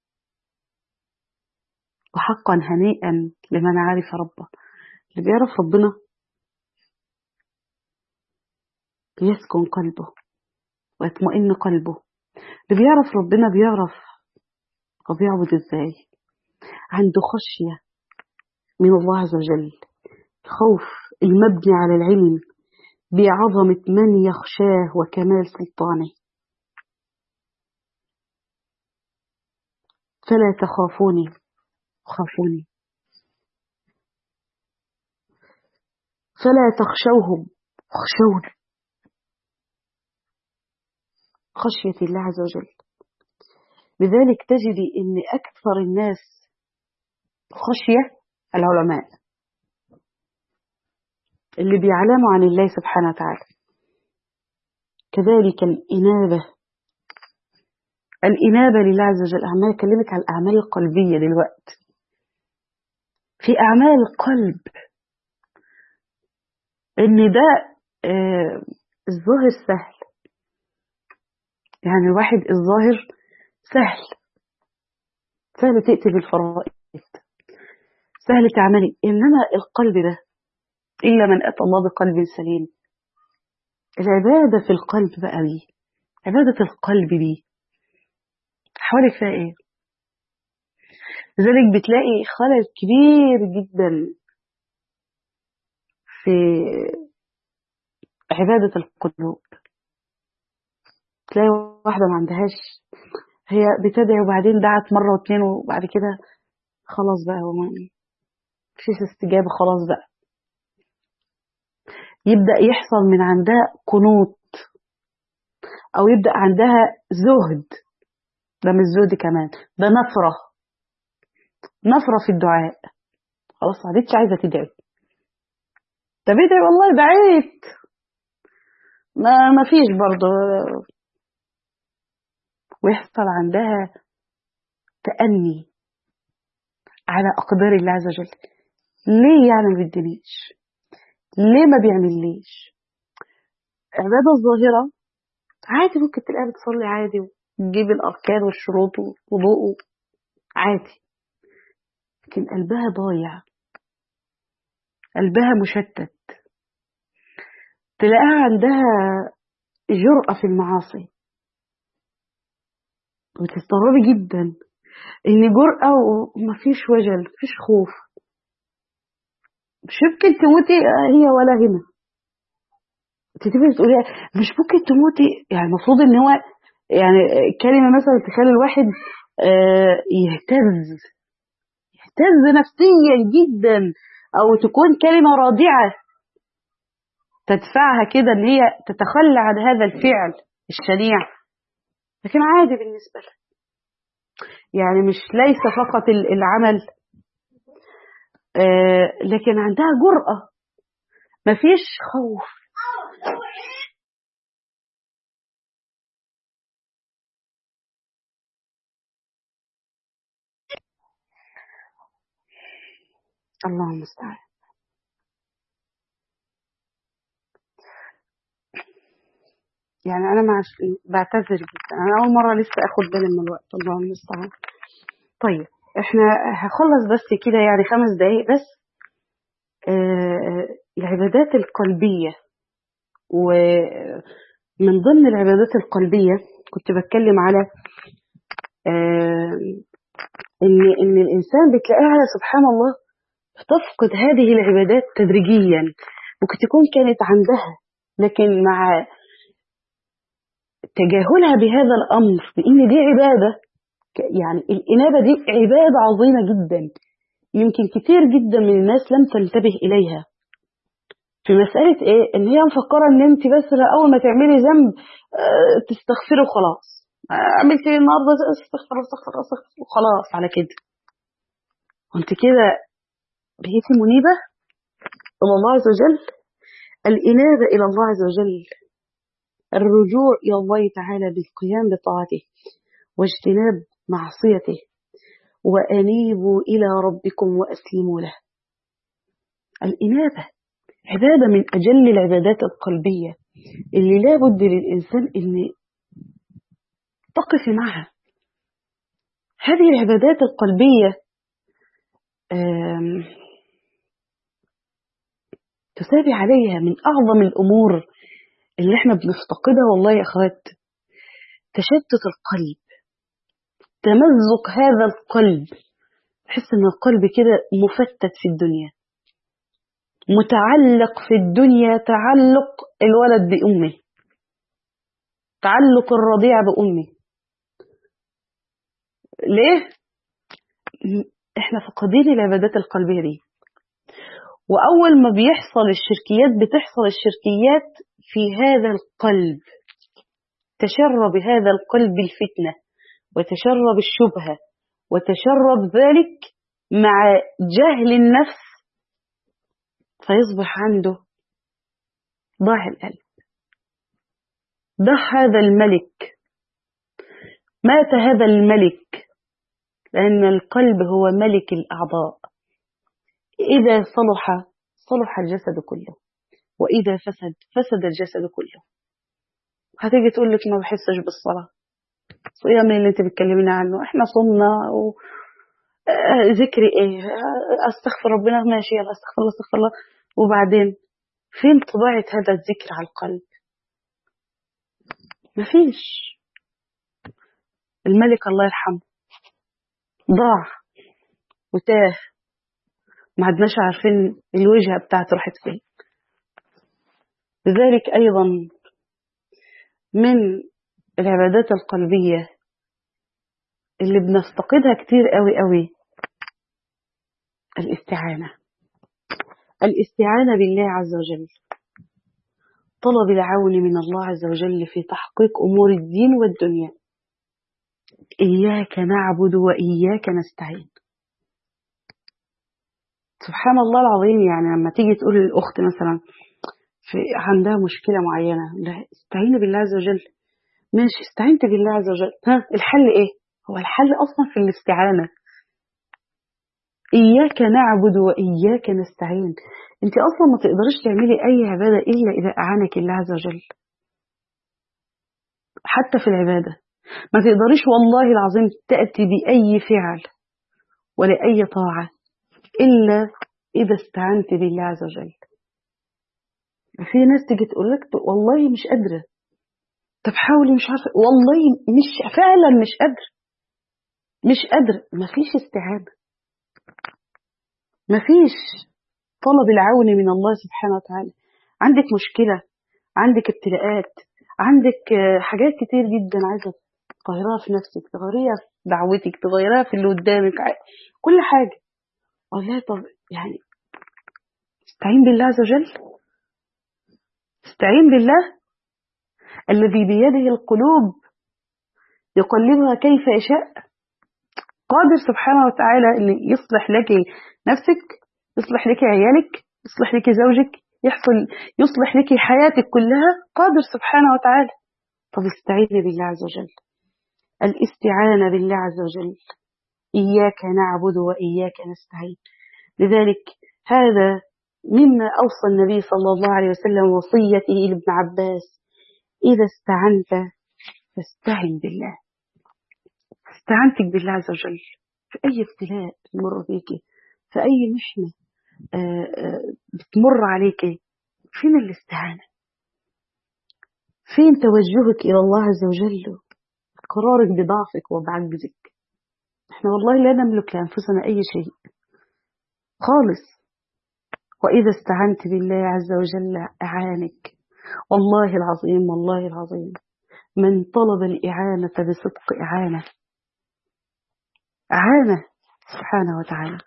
وحقا هنيئا لمن عرف ربه. اللي بيعرف ربنا بيسكن قلبه ويطمئن قلبه. اللي بيعرف ربنا بيعرف هو بيعبد ازاي، عنده خشية من الله عز وجل. خوف المبني على العلم بعظمة من يخشاه وكمال سلطانه. فلا تخافوني خافوني، فلا تخشوهم اخشون. خشية الله عز وجل. لذلك تجدي ان اكثر الناس خشية العلماء اللي بيعلموا عن الله سبحانه وتعالى. كذلك الإنابة الإنابة لله عز وجل. أعمال أكلمك عن الأعمال القلبية دلوقتي. في أعمال القلب إن ده آه الظاهر سهل، يعني الواحد الظاهر سهل، سهل تأتي بالفرائض، سهل تعملي. إنما القلب ده إلا من أتى الله بقلب سليم. العبادة في القلب بقى دي، عبادة القلب دي حوالي فيها إيه؟ لذلك بتلاقي خلل كبير جدا في عبادة القلوب. تلاقي واحدة ما عندهاش، هي بتدعي وبعدين دعت مرة واتنين وبعد كده خلاص بقى مفيش استجابة، خلاص بقى يبدأ يحصل من عندها قنوط، أو يبدأ عندها زهد. ده مش زهد كمان، ده نفرة نفرة في الدعاء. خلاص ما عادتش عايزة تدعي. طب ادعي والله دعيت ما ما فيش برضه. ويحصل عندها تأني على أقدار الله عز وجل. ليه يعني ما بيدينيش؟ ليه ما بيعمليش؟ عبادة الظاهرة عادي، ممكن تلاقيها بتصلي عادي وتجيب الأركان والشروط ووضوء عادي، لكن قلبها ضايع، قلبها مشتت. تلاقيها عندها جرأة في المعاصي، وتستغربي جدا إن جرأة ومفيش وجل، مفيش خوف. مش يمكن تموتي هي ولا هنا. تتبقي تقولي مش ممكن تموتي، يعني المفروض ان هو يعني كلمة مثلا تخلي الواحد يهتز يهتز نفسيا جدا، او تكون كلمة رادعة تدفعها كده ان هي تتخلى عن هذا الفعل الشنيع، لكن عادي بالنسبة لها. يعني مش ليس فقط العمل، لكن عندها جرأة، مفيش خوف. الله المستعان. يعني أنا مع بعتذر جدا، أنا أول مرة لسه أخد بالي من الوقت. الله المستعان. طيب إحنا هخلص بس كده يعني خمس دقايق بس. آه العبادات القلبية، ومن ضمن العبادات القلبية كنت بتكلم على آه إن إن الإنسان بتلاقيها سبحان الله تفقد هذه العبادات تدريجيا، ممكن تكون كانت عندها، لكن مع تجاهلها بهذا الأمر بإن دي عبادة، يعني الإنابة دي عبادة عظيمة جدا، يمكن كتير جدا من الناس لم تنتبه إليها. في مسألة إيه؟ إن هي مفكرة إن أنت بس أول ما تعملي ذنب آه تستغفري وخلاص. آه عملت إيه النهارده؟ استغفر استغفر استغفر وخلاص على كده. وأنت كده بقيتي منيبة إلى الله عز وجل. الإنابة إلى الله عز وجل، الرجوع إلى الله تعالى بالقيام بطاعته واجتناب معصيته، وأنيبوا إلى ربكم وأسلموا له. الإنابة عبادة من أجل العبادات القلبية اللي لا بد للإنسان إن تقف معها. هذه العبادات القلبية تسابي عليها من أعظم الأمور اللي احنا بنفتقدها والله يا أخوات، تشتت القلب، تمزق هذا القلب، تحس إن القلب كده مفتت في الدنيا، متعلق في الدنيا تعلق الولد بأمه، تعلق الرضيع بأمه. ليه؟ احنا فقدين العبادات القلبية دي. وأول ما بيحصل الشركيات بتحصل الشركيات في هذا القلب، تشرب هذا القلب الفتنة، وتشرب الشبهة، وتشرب ذلك مع جهل النفس، فيصبح عنده ضاع القلب، ضاع هذا الملك، مات هذا الملك، لأن القلب هو ملك الأعضاء. إذا صلح صلح الجسد كله، وإذا فسد فسد الجسد كله. هتيجي تقول لك ما بحسش بالصلاة، صيام اللي انت بتكلمينا عنه، احنا صمنا و آه ذكري ايه، آه استغفر ربنا، ماشي يلا استغفر الله استغفر الله، وبعدين فين طبيعة هذا الذكر على القلب؟ مفيش. الملك الله يرحمه ضاع وتاه، ما عدناش عارفين الوجهة بتاعته راحت فين. لذلك أيضا من العبادات القلبية اللي بنفتقدها كتير قوي قوي الاستعانة. الاستعانة بالله عز وجل، طلب العون من الله عز وجل في تحقيق أمور الدين والدنيا. إياك نعبد وإياك نستعين. سبحان الله العظيم، يعني لما تيجي تقول للأخت مثلا في عندها مشكلة معينة، لا استعين بالله عز وجل. ماشي، استعينت بالله عز وجل، ها الحل إيه؟ هو الحل أصلا في الاستعانة. إياك نعبد وإياك نستعين. أنت أصلا ما تقدرش تعملي أي عبادة إلا إذا أعانك الله عز وجل. حتى في العبادة ما تقدريش والله العظيم تأتي بأي فعل ولا أي طاعة إلا إذا استعنت بالله عز وجل. في ناس تيجي تقول لك والله مش قادرة، طب حاولي، مش عارفة، والله مش فعلا مش قادرة مش قادرة. مفيش استعانة، مفيش طلب العون من الله سبحانه وتعالى. عندك مشكلة، عندك ابتلاءات، عندك حاجات كتير جدا عايزة تغيرها في نفسك، تغيريها في دعوتك، تغيرها في اللي قدامك، كل حاجة. والله طب يعني استعين بالله عز وجل، استعين بالله الذي بيده القلوب يقلبها كيف يشاء، قادر سبحانه وتعالى أن يصلح لك نفسك، يصلح لك عيالك، يصلح لك زوجك، يحصل يصلح لك حياتك كلها، قادر سبحانه وتعالى. طب استعيني بالله عز وجل. الاستعانة بالله عز وجل، إياك نعبد وإياك نستعين. لذلك هذا مما أوصى النبي صلى الله عليه وسلم وصيته لابن عباس: إذا استعنت فاستعن بالله. استعنتك بالله عز وجل في أي ابتلاء بتمر بيك، في أي محنة بتمر عليك. فين الاستعانة؟ فين توجهك إلى الله عز وجل؟ قرارك بضعفك وبعجزك. احنا والله لا نملك لأنفسنا أي شيء خالص. وإذا استعنت بالله عز وجل أعانك. والله العظيم والله العظيم من طلب الإعانة بصدق إعانة أعانه سبحانه وتعالى.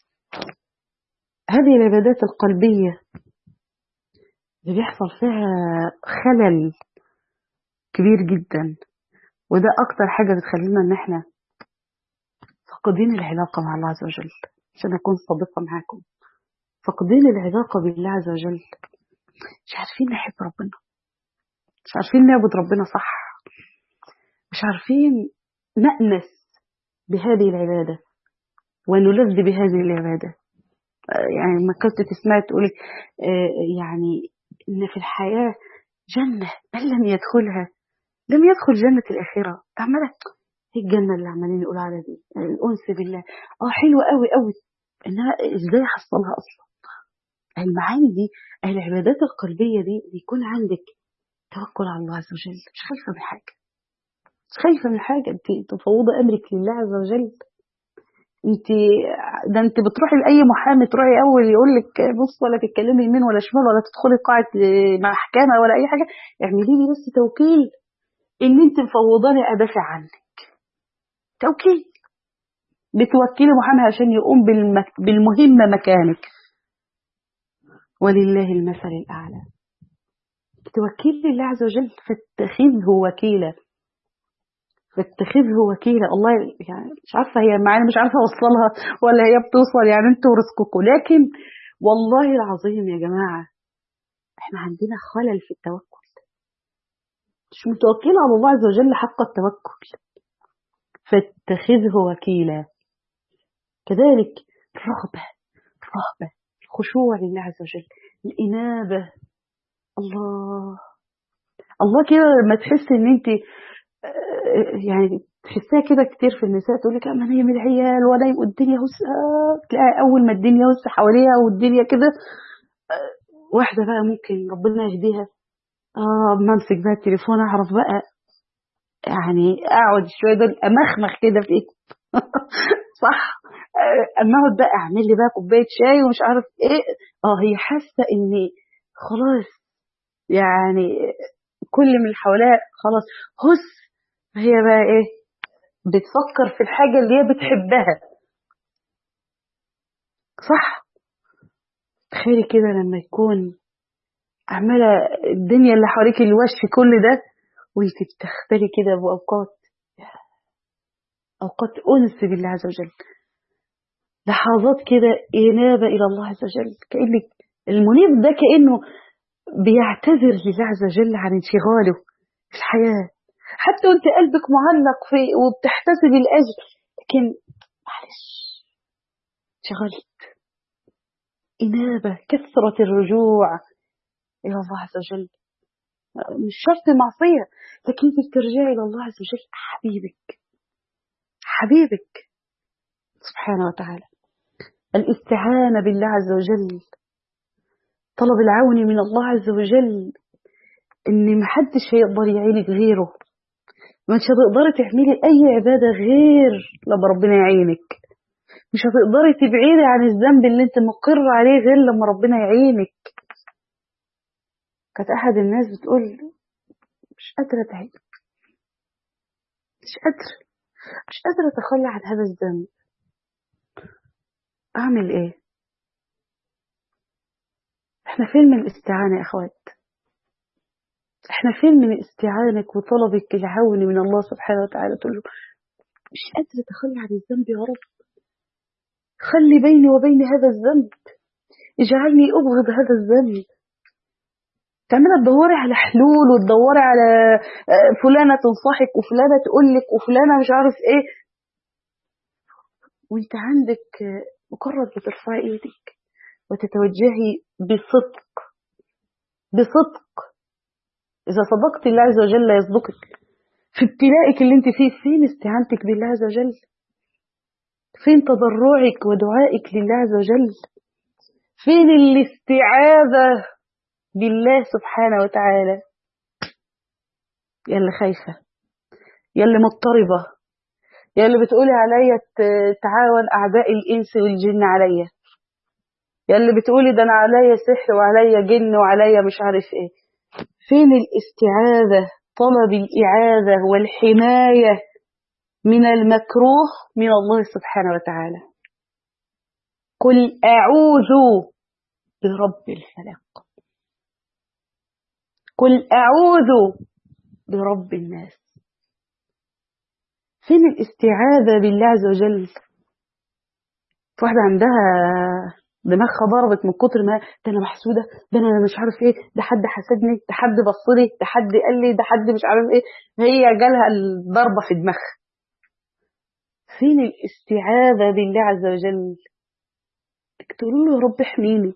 هذه العبادات القلبية اللي بيحصل فيها خلل كبير جدا، وده أكتر حاجة بتخلينا إن احنا فقدين العلاقة مع الله عز وجل. عشان أكون صادقة معاكم، فقدين العلاقة بالله عز وجل، مش عارفين نحب ربنا، مش عارفين نعبد ربنا صح، مش عارفين نأنس بهذه العبادة ونلذ بهذه العبادة. يعني ما كنت تسمع تقول يعني إن في الحياة جنة من لم يدخلها لم يدخل جنة الآخرة. عمالة هي الجنة اللي عمالين يقولوا على دي الأنس بالله، اه حلوة قوي قوي، إنها إزاي حصلها أصلا؟ المعاني دي، العبادات القلبية دي، بيكون عندك توكل على الله عز وجل، مش خايفة من حاجة، مش خايفة من حاجة، انت تفوضي أمرك لله عز وجل. انت ده انت بتروحي لأي محامي تروحي أول يقول لك بص، ولا تتكلمي يمين ولا شمال، ولا تدخلي قاعة محكمة ولا أي حاجة، اعملي لي بس توكيل إن انت مفوضاني أدافع عنك. توكيل، بتوكلي محامي عشان يقوم بالمك... بالمهمة مكانك. ولله المثل الأعلى. توكلي الله عز وجل، فاتخذه وكيلا، فاتخذه وكيلا. الله يعني مش عارفة هي معانا، مش عارفة أوصلها ولا هي بتوصل، يعني انتوا ورزقكم. لكن والله العظيم يا جماعة احنا عندنا خلل في التوكل، مش متوكلة على الله عز وجل حق التوكل. فاتخذه وكيلا. كذلك الرغبة، الرهبة، الخشوع لله عز وجل، الإنابة. الله الله كده لما تحس ان انت يعني تحسها كده كتير في النساء، تقول لك اما هي من العيال ولا يبقى الدنيا هسه، تلاقي اول ما الدنيا هسه حواليها والدنيا كده، واحده بقى ممكن ربنا يهديها، اه اما امسك بقى التليفون اعرف بقى يعني اقعد شويه دول امخمخ كده في ايه صح، اما اقعد بقى اعمل لي بقى كوبايه شاي ومش عارف ايه. اه هي حاسه ان خلاص يعني كل من اللي حواليها خلاص هس، هي بقى ايه بتفكر في الحاجة اللي هي بتحبها. صح؟ تخيلي كده لما يكون عمالة الدنيا اللي حواليك الوش كل ده، وانت بتختلي كده بأوقات، أوقات أنس بالله عز وجل، لحظات كده إنابة إلى الله عز وجل، كأنك المنيب ده كأنه بيعتذر لله عز وجل عن انشغاله في الحياة، حتى وانت قلبك معلق في وبتحتسب الأجر، لكن معلش انشغلت. إنابة، كثرة الرجوع إلى الله عز وجل، مش شرط معصية، لكن ترجعي إلى الله عز وجل حبيبك، حبيبك سبحانه وتعالى. الاستعانة بالله عز وجل، طلب العون من الله عز وجل، إن محدش هيقدر يعينك غيره، مش هتقدري تعملي أي عبادة غير لما ربنا يعينك، مش هتقدري تبعدي عن الذنب اللي انت مقر عليه غير لما ربنا يعينك. كانت أحد الناس بتقول مش قادرة تعيش، مش قادرة مش قادرة أتخلى عن هذا الذنب، أعمل إيه؟ إحنا فين من الاستعانة يا أخوات؟ إحنا فين من استعانك وطلبك العون من الله سبحانه وتعالى؟ تقول له مش قادرة أتخلى عن الذنب يا رب، خلي بيني وبين هذا الذنب، اجعلني أبغض هذا الذنب. تعملي تدوري على حلول وتدوري على فلانة تنصحك وفلانة تقولك وفلانة مش عارف إيه، وانت عندك مجرد بترفعي ايدك وتتوجهي بصدق بصدق. إذا صدقت الله عز وجل يصدقك. في ابتلائك اللي انت فيه، فين استعانتك بالله عز وجل؟ فين تضرعك ودعائك لله عز وجل؟ فين الاستعاذة بالله سبحانه وتعالى؟ يا اللي خايفة، يا اللي مضطربة، يا اللي بتقولي عليا تعاون أعداء الإنس والجن عليا، يا اللي بتقولي ده أنا عليا سحر وعليا جن وعليا مش عارف إيه. فين الاستعاذة؟ طلب الإعاذة والحماية من المكروه من الله سبحانه وتعالى. قل أعوذ برب الفلق، قل أعوذ برب الناس. فين الاستعاذة بالله عز وجل؟ واحدة عندها دماغها ضربت من كتر ما ده أنا محسودة، ده أنا مش عارف إيه، ده حد حسدني، ده حد بصلي، ده حد قال لي، ده حد مش عارف إيه. هي جالها الضربة في دماغها. فين الاستعاذة بالله عز وجل؟ تقولوا له يا رب احميني،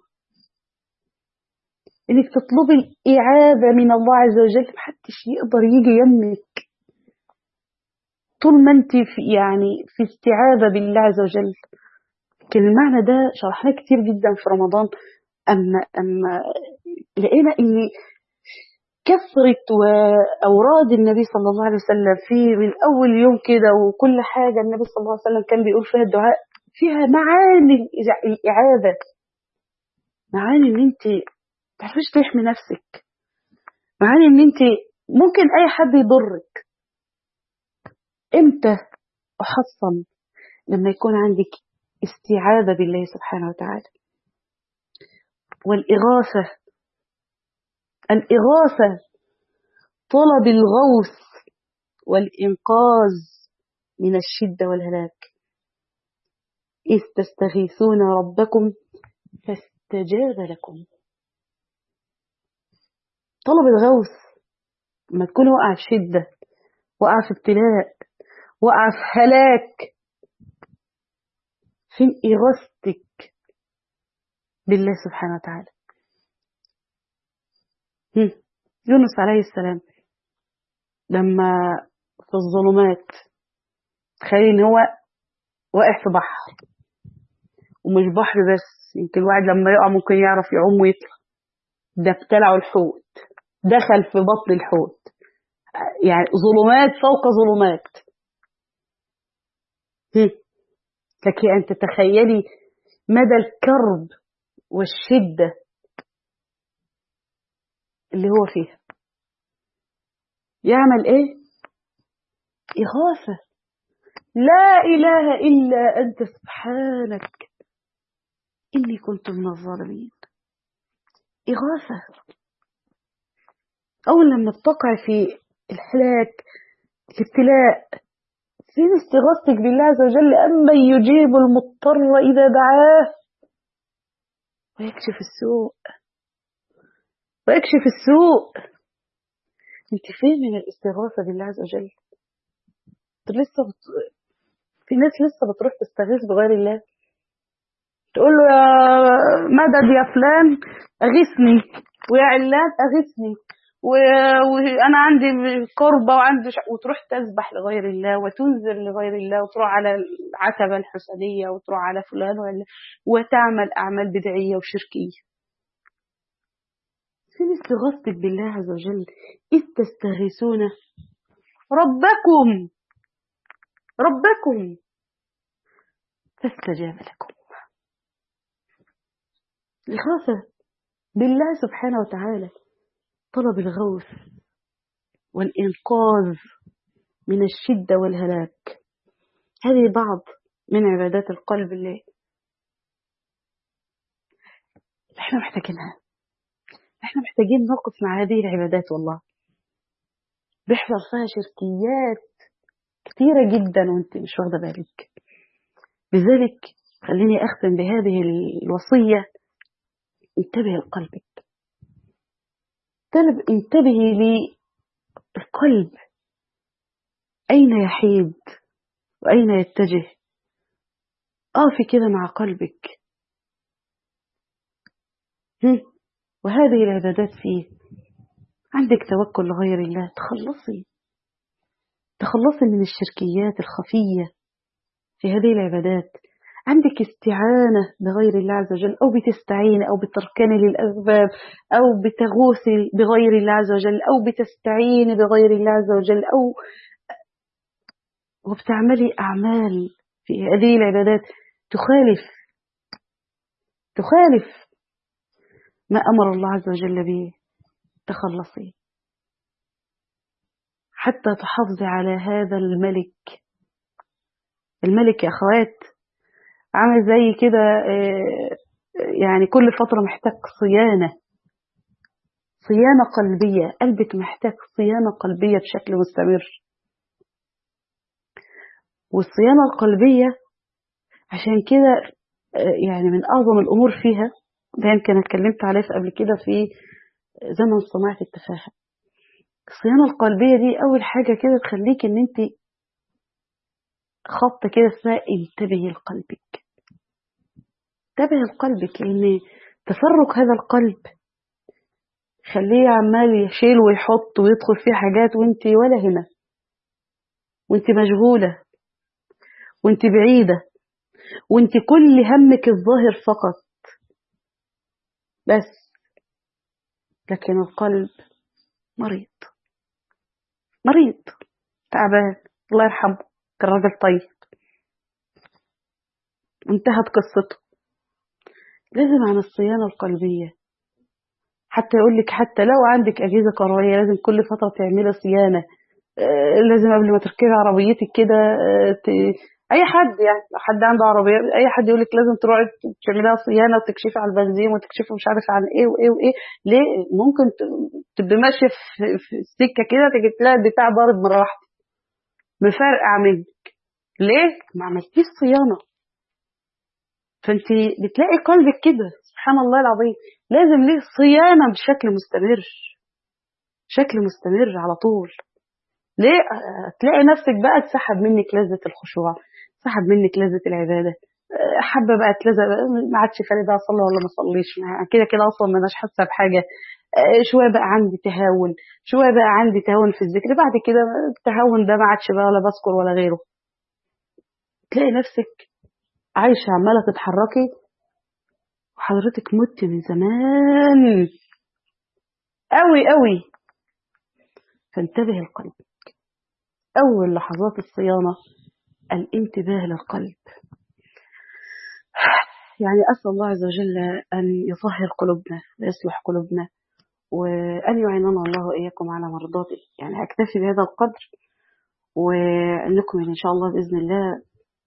انك تطلبي الإعاذة من الله عز وجل. محدش يقدر يجي يمك طول ما انت في يعني في استعاذة بالله عز وجل. كان المعنى ده شرحناه كتير جدا في رمضان. أما, أما لقينا ان كثرة وأوراد النبي صلى الله عليه وسلم في من أول يوم كده، وكل حاجة النبي صلى الله عليه وسلم كان بيقول فيها الدعاء فيها معاني الإعاذة، معاني ان انت تعرفيش تحمي نفسك، معاني ان انت ممكن اي حد يضرك. امتى احصن؟ لما يكون عندك استعاذة بالله سبحانه وتعالى. والإغاثة، الإغاثة طلب الغوث والإنقاذ من الشدة والهلاك. إذ تستغيثون ربكم فاستجاب لكم. طلب الغوث لما تكون وقع في شدة، وقع في ابتلاء، وقع في هلاك، فين إغاثتك بالله سبحانه وتعالى؟ يونس عليه السلام لما في الظلمات، تخيل ان هو واقع في بحر، ومش بحر بس، يمكن الواحد لما يقع ممكن يعرف يعوم ويطلع. ده ابتلعه الحوت، دخل في بطن الحوت، يعني ظلمات فوق ظلمات. لك أن تتخيلي مدى الكرب والشدة اللي هو فيها. يعمل ايه؟ إغاثة. لا إله إلا أنت سبحانك إني كنت من الظالمين. إغاثة. أول لما بتقع في الهلاك، الابتلاء، فين استغاثتك بالله عز وجل؟ أما يجيب المضطر إذا دعاه ويكشف السوء، ويكشف السوء. انت فين من الاستغاثة بالله عز وجل؟ لسه بت... في ناس لسه بتروح تستغيث بغير الله، تقول له يا مدد يا فلان أغثني، ويا علان أغثني، وانا عندي قربة وعندي ش... وتروح تذبح لغير الله وتنذر لغير الله، وتروح على العتبة الحسنية، وتروح على فلان ولا، وتعمل أعمال بدعية وشركية. فين استغاثتك بالله عز وجل؟ إذ تستغيثون ربكم ربكم فاستجاب لكم. الإغاثة بالله سبحانه وتعالى، طلب الغوث والإنقاذ من الشدة والهلاك. هذه بعض من عبادات القلب اللي احنا محتاجينها. احنا محتاجين نقف مع هذه العبادات. والله بيحصل فيها شركيات كثيرة جدا وانت مش واخدة بالك. لذلك خليني أختم بهذه الوصية: انتبه لقلبك. انتبهي للقلب، أين يحيد وأين يتجه. اقفي كده مع قلبك. هم. وهذه العبادات فيه عندك توكل لغير الله، تخلصي تخلصي من الشركيات الخفية في هذه العبادات. عندك استعانة بغير الله عز وجل، أو بتستعين أو بتركني للأسباب، أو بتغوثي بغير الله عز وجل، أو بتستعين بغير الله عز وجل، أو وبتعملي أعمال في هذه العبادات تخالف تخالف ما أمر الله عز وجل به، تخلصي حتى تحافظي على هذا الملك. الملك يا أخوات عامل زي كده، يعني كل فترة محتاج صيانة، صيانة قلبية. قلبك محتاج صيانة قلبية بشكل مستمر. والصيانة القلبية عشان كده يعني من أعظم الأمور فيها، ده يمكن اتكلمت عليه قبل كده في زمن صناعة التفاهة. الصيانة القلبية دي أول حاجة كده تخليك إن أنت خط كده اسمها انتبهي لقلبك. انتبهي لقلبك، لأن تفرق هذا القلب خليه عمال يشيل ويحط ويدخل فيه حاجات وانت ولا هنا، وانت مشغولة، وانت بعيدة، وانت كل همك الظاهر فقط بس. لكن القلب مريض مريض تعبان. الله يرحمه كان راجل طيب، انتهت قصته. لازم عن الصيانة القلبية. حتى يقول لك حتى لو عندك أجهزة كهربائية لازم كل فترة تعملي صيانة. آه لازم قبل ما تركبي عربيتك كده، آه ت... أي حد يعني لو حد عنده عربية، أي حد يقول لك لازم تروحي تعمليها صيانة وتكشفي على البنزين وتكشفي مش عارف عن إيه وإيه وإيه. ليه؟ ممكن ت... تبقي ماشية في... في السكة كده تيجي تلاقي البتاع ضارب مرة واحدة مفرقع منك. ليه؟ ما عملتيش صيانة. فانت بتلاقي قلبك كده سبحان الله العظيم لازم ليه صيانة بشكل مستمر، بشكل مستمر على طول. ليه؟ تلاقي نفسك بقى تسحب منك لذة الخشوع، تسحب منك لذة العبادة. حابة بقى تلزق، ما عادش فارق بقى اصلي ولا ما اصليش، كده كده اصلا ما اناش حاسه بحاجه. شويه بقى عندي تهاون، شويه بقى عندي تهاون في الذكر، بعد كده التهاون ده ما عادش بقى ولا بذكر ولا غيره. تلاقي نفسك عايشه عماله تتحركي وحضرتك مت من زمان قوي قوي. فانتبه القلب. اول لحظات الصيانه الانتباه للقلب. يعني اسال الله عز وجل ان يطهر قلوبنا ويصلح قلوبنا، وان يعيننا الله واياكم على مرضاته. يعني اكتفي بهذا القدر، وانكم ان شاء الله باذن الله.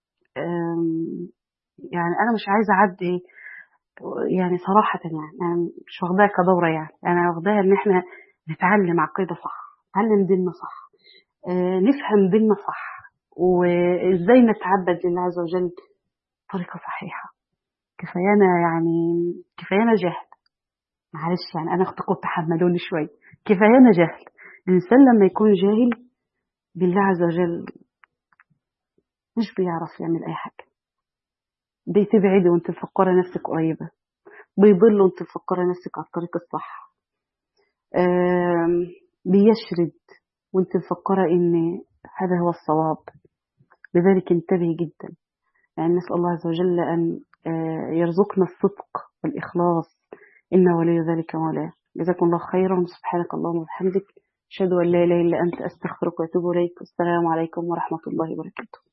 يعني انا مش عايزه اعدي يعني صراحه، يعني انا مش واخداها كدوره، يعني انا واخداها ان احنا نتعلم عقيده صح، نتعلم ديننا صح، آه نفهم ديننا صح، وازاي نتعبد لله عز وجل بطريقه صحيحه. كفايانا يعني كفايانا جهل، معلش يعني انا اختكم تحملوني شويه. كفايانا جهل. الانسان لما يكون جاهل بالله عز وجل مش بيعرف يعمل اي حاجه. بتبعدي وانت مفكره نفسك قريبه، بيضل وانت مفكره نفسك على الطريق الصح، بيشرد وانت مفكره ان هذا هو الصواب. لذلك انتبهي جدا. يعني نسال الله عز وجل ان يرزقنا الصدق والإخلاص، إنه ولي ذلك مولاه. جزاكم الله خيرا. سبحانك اللهم وبحمدك، أشهد أن لا إله إلا أنت، أستغفرك وأتوب إليك. والسلام عليكم ورحمة الله وبركاته.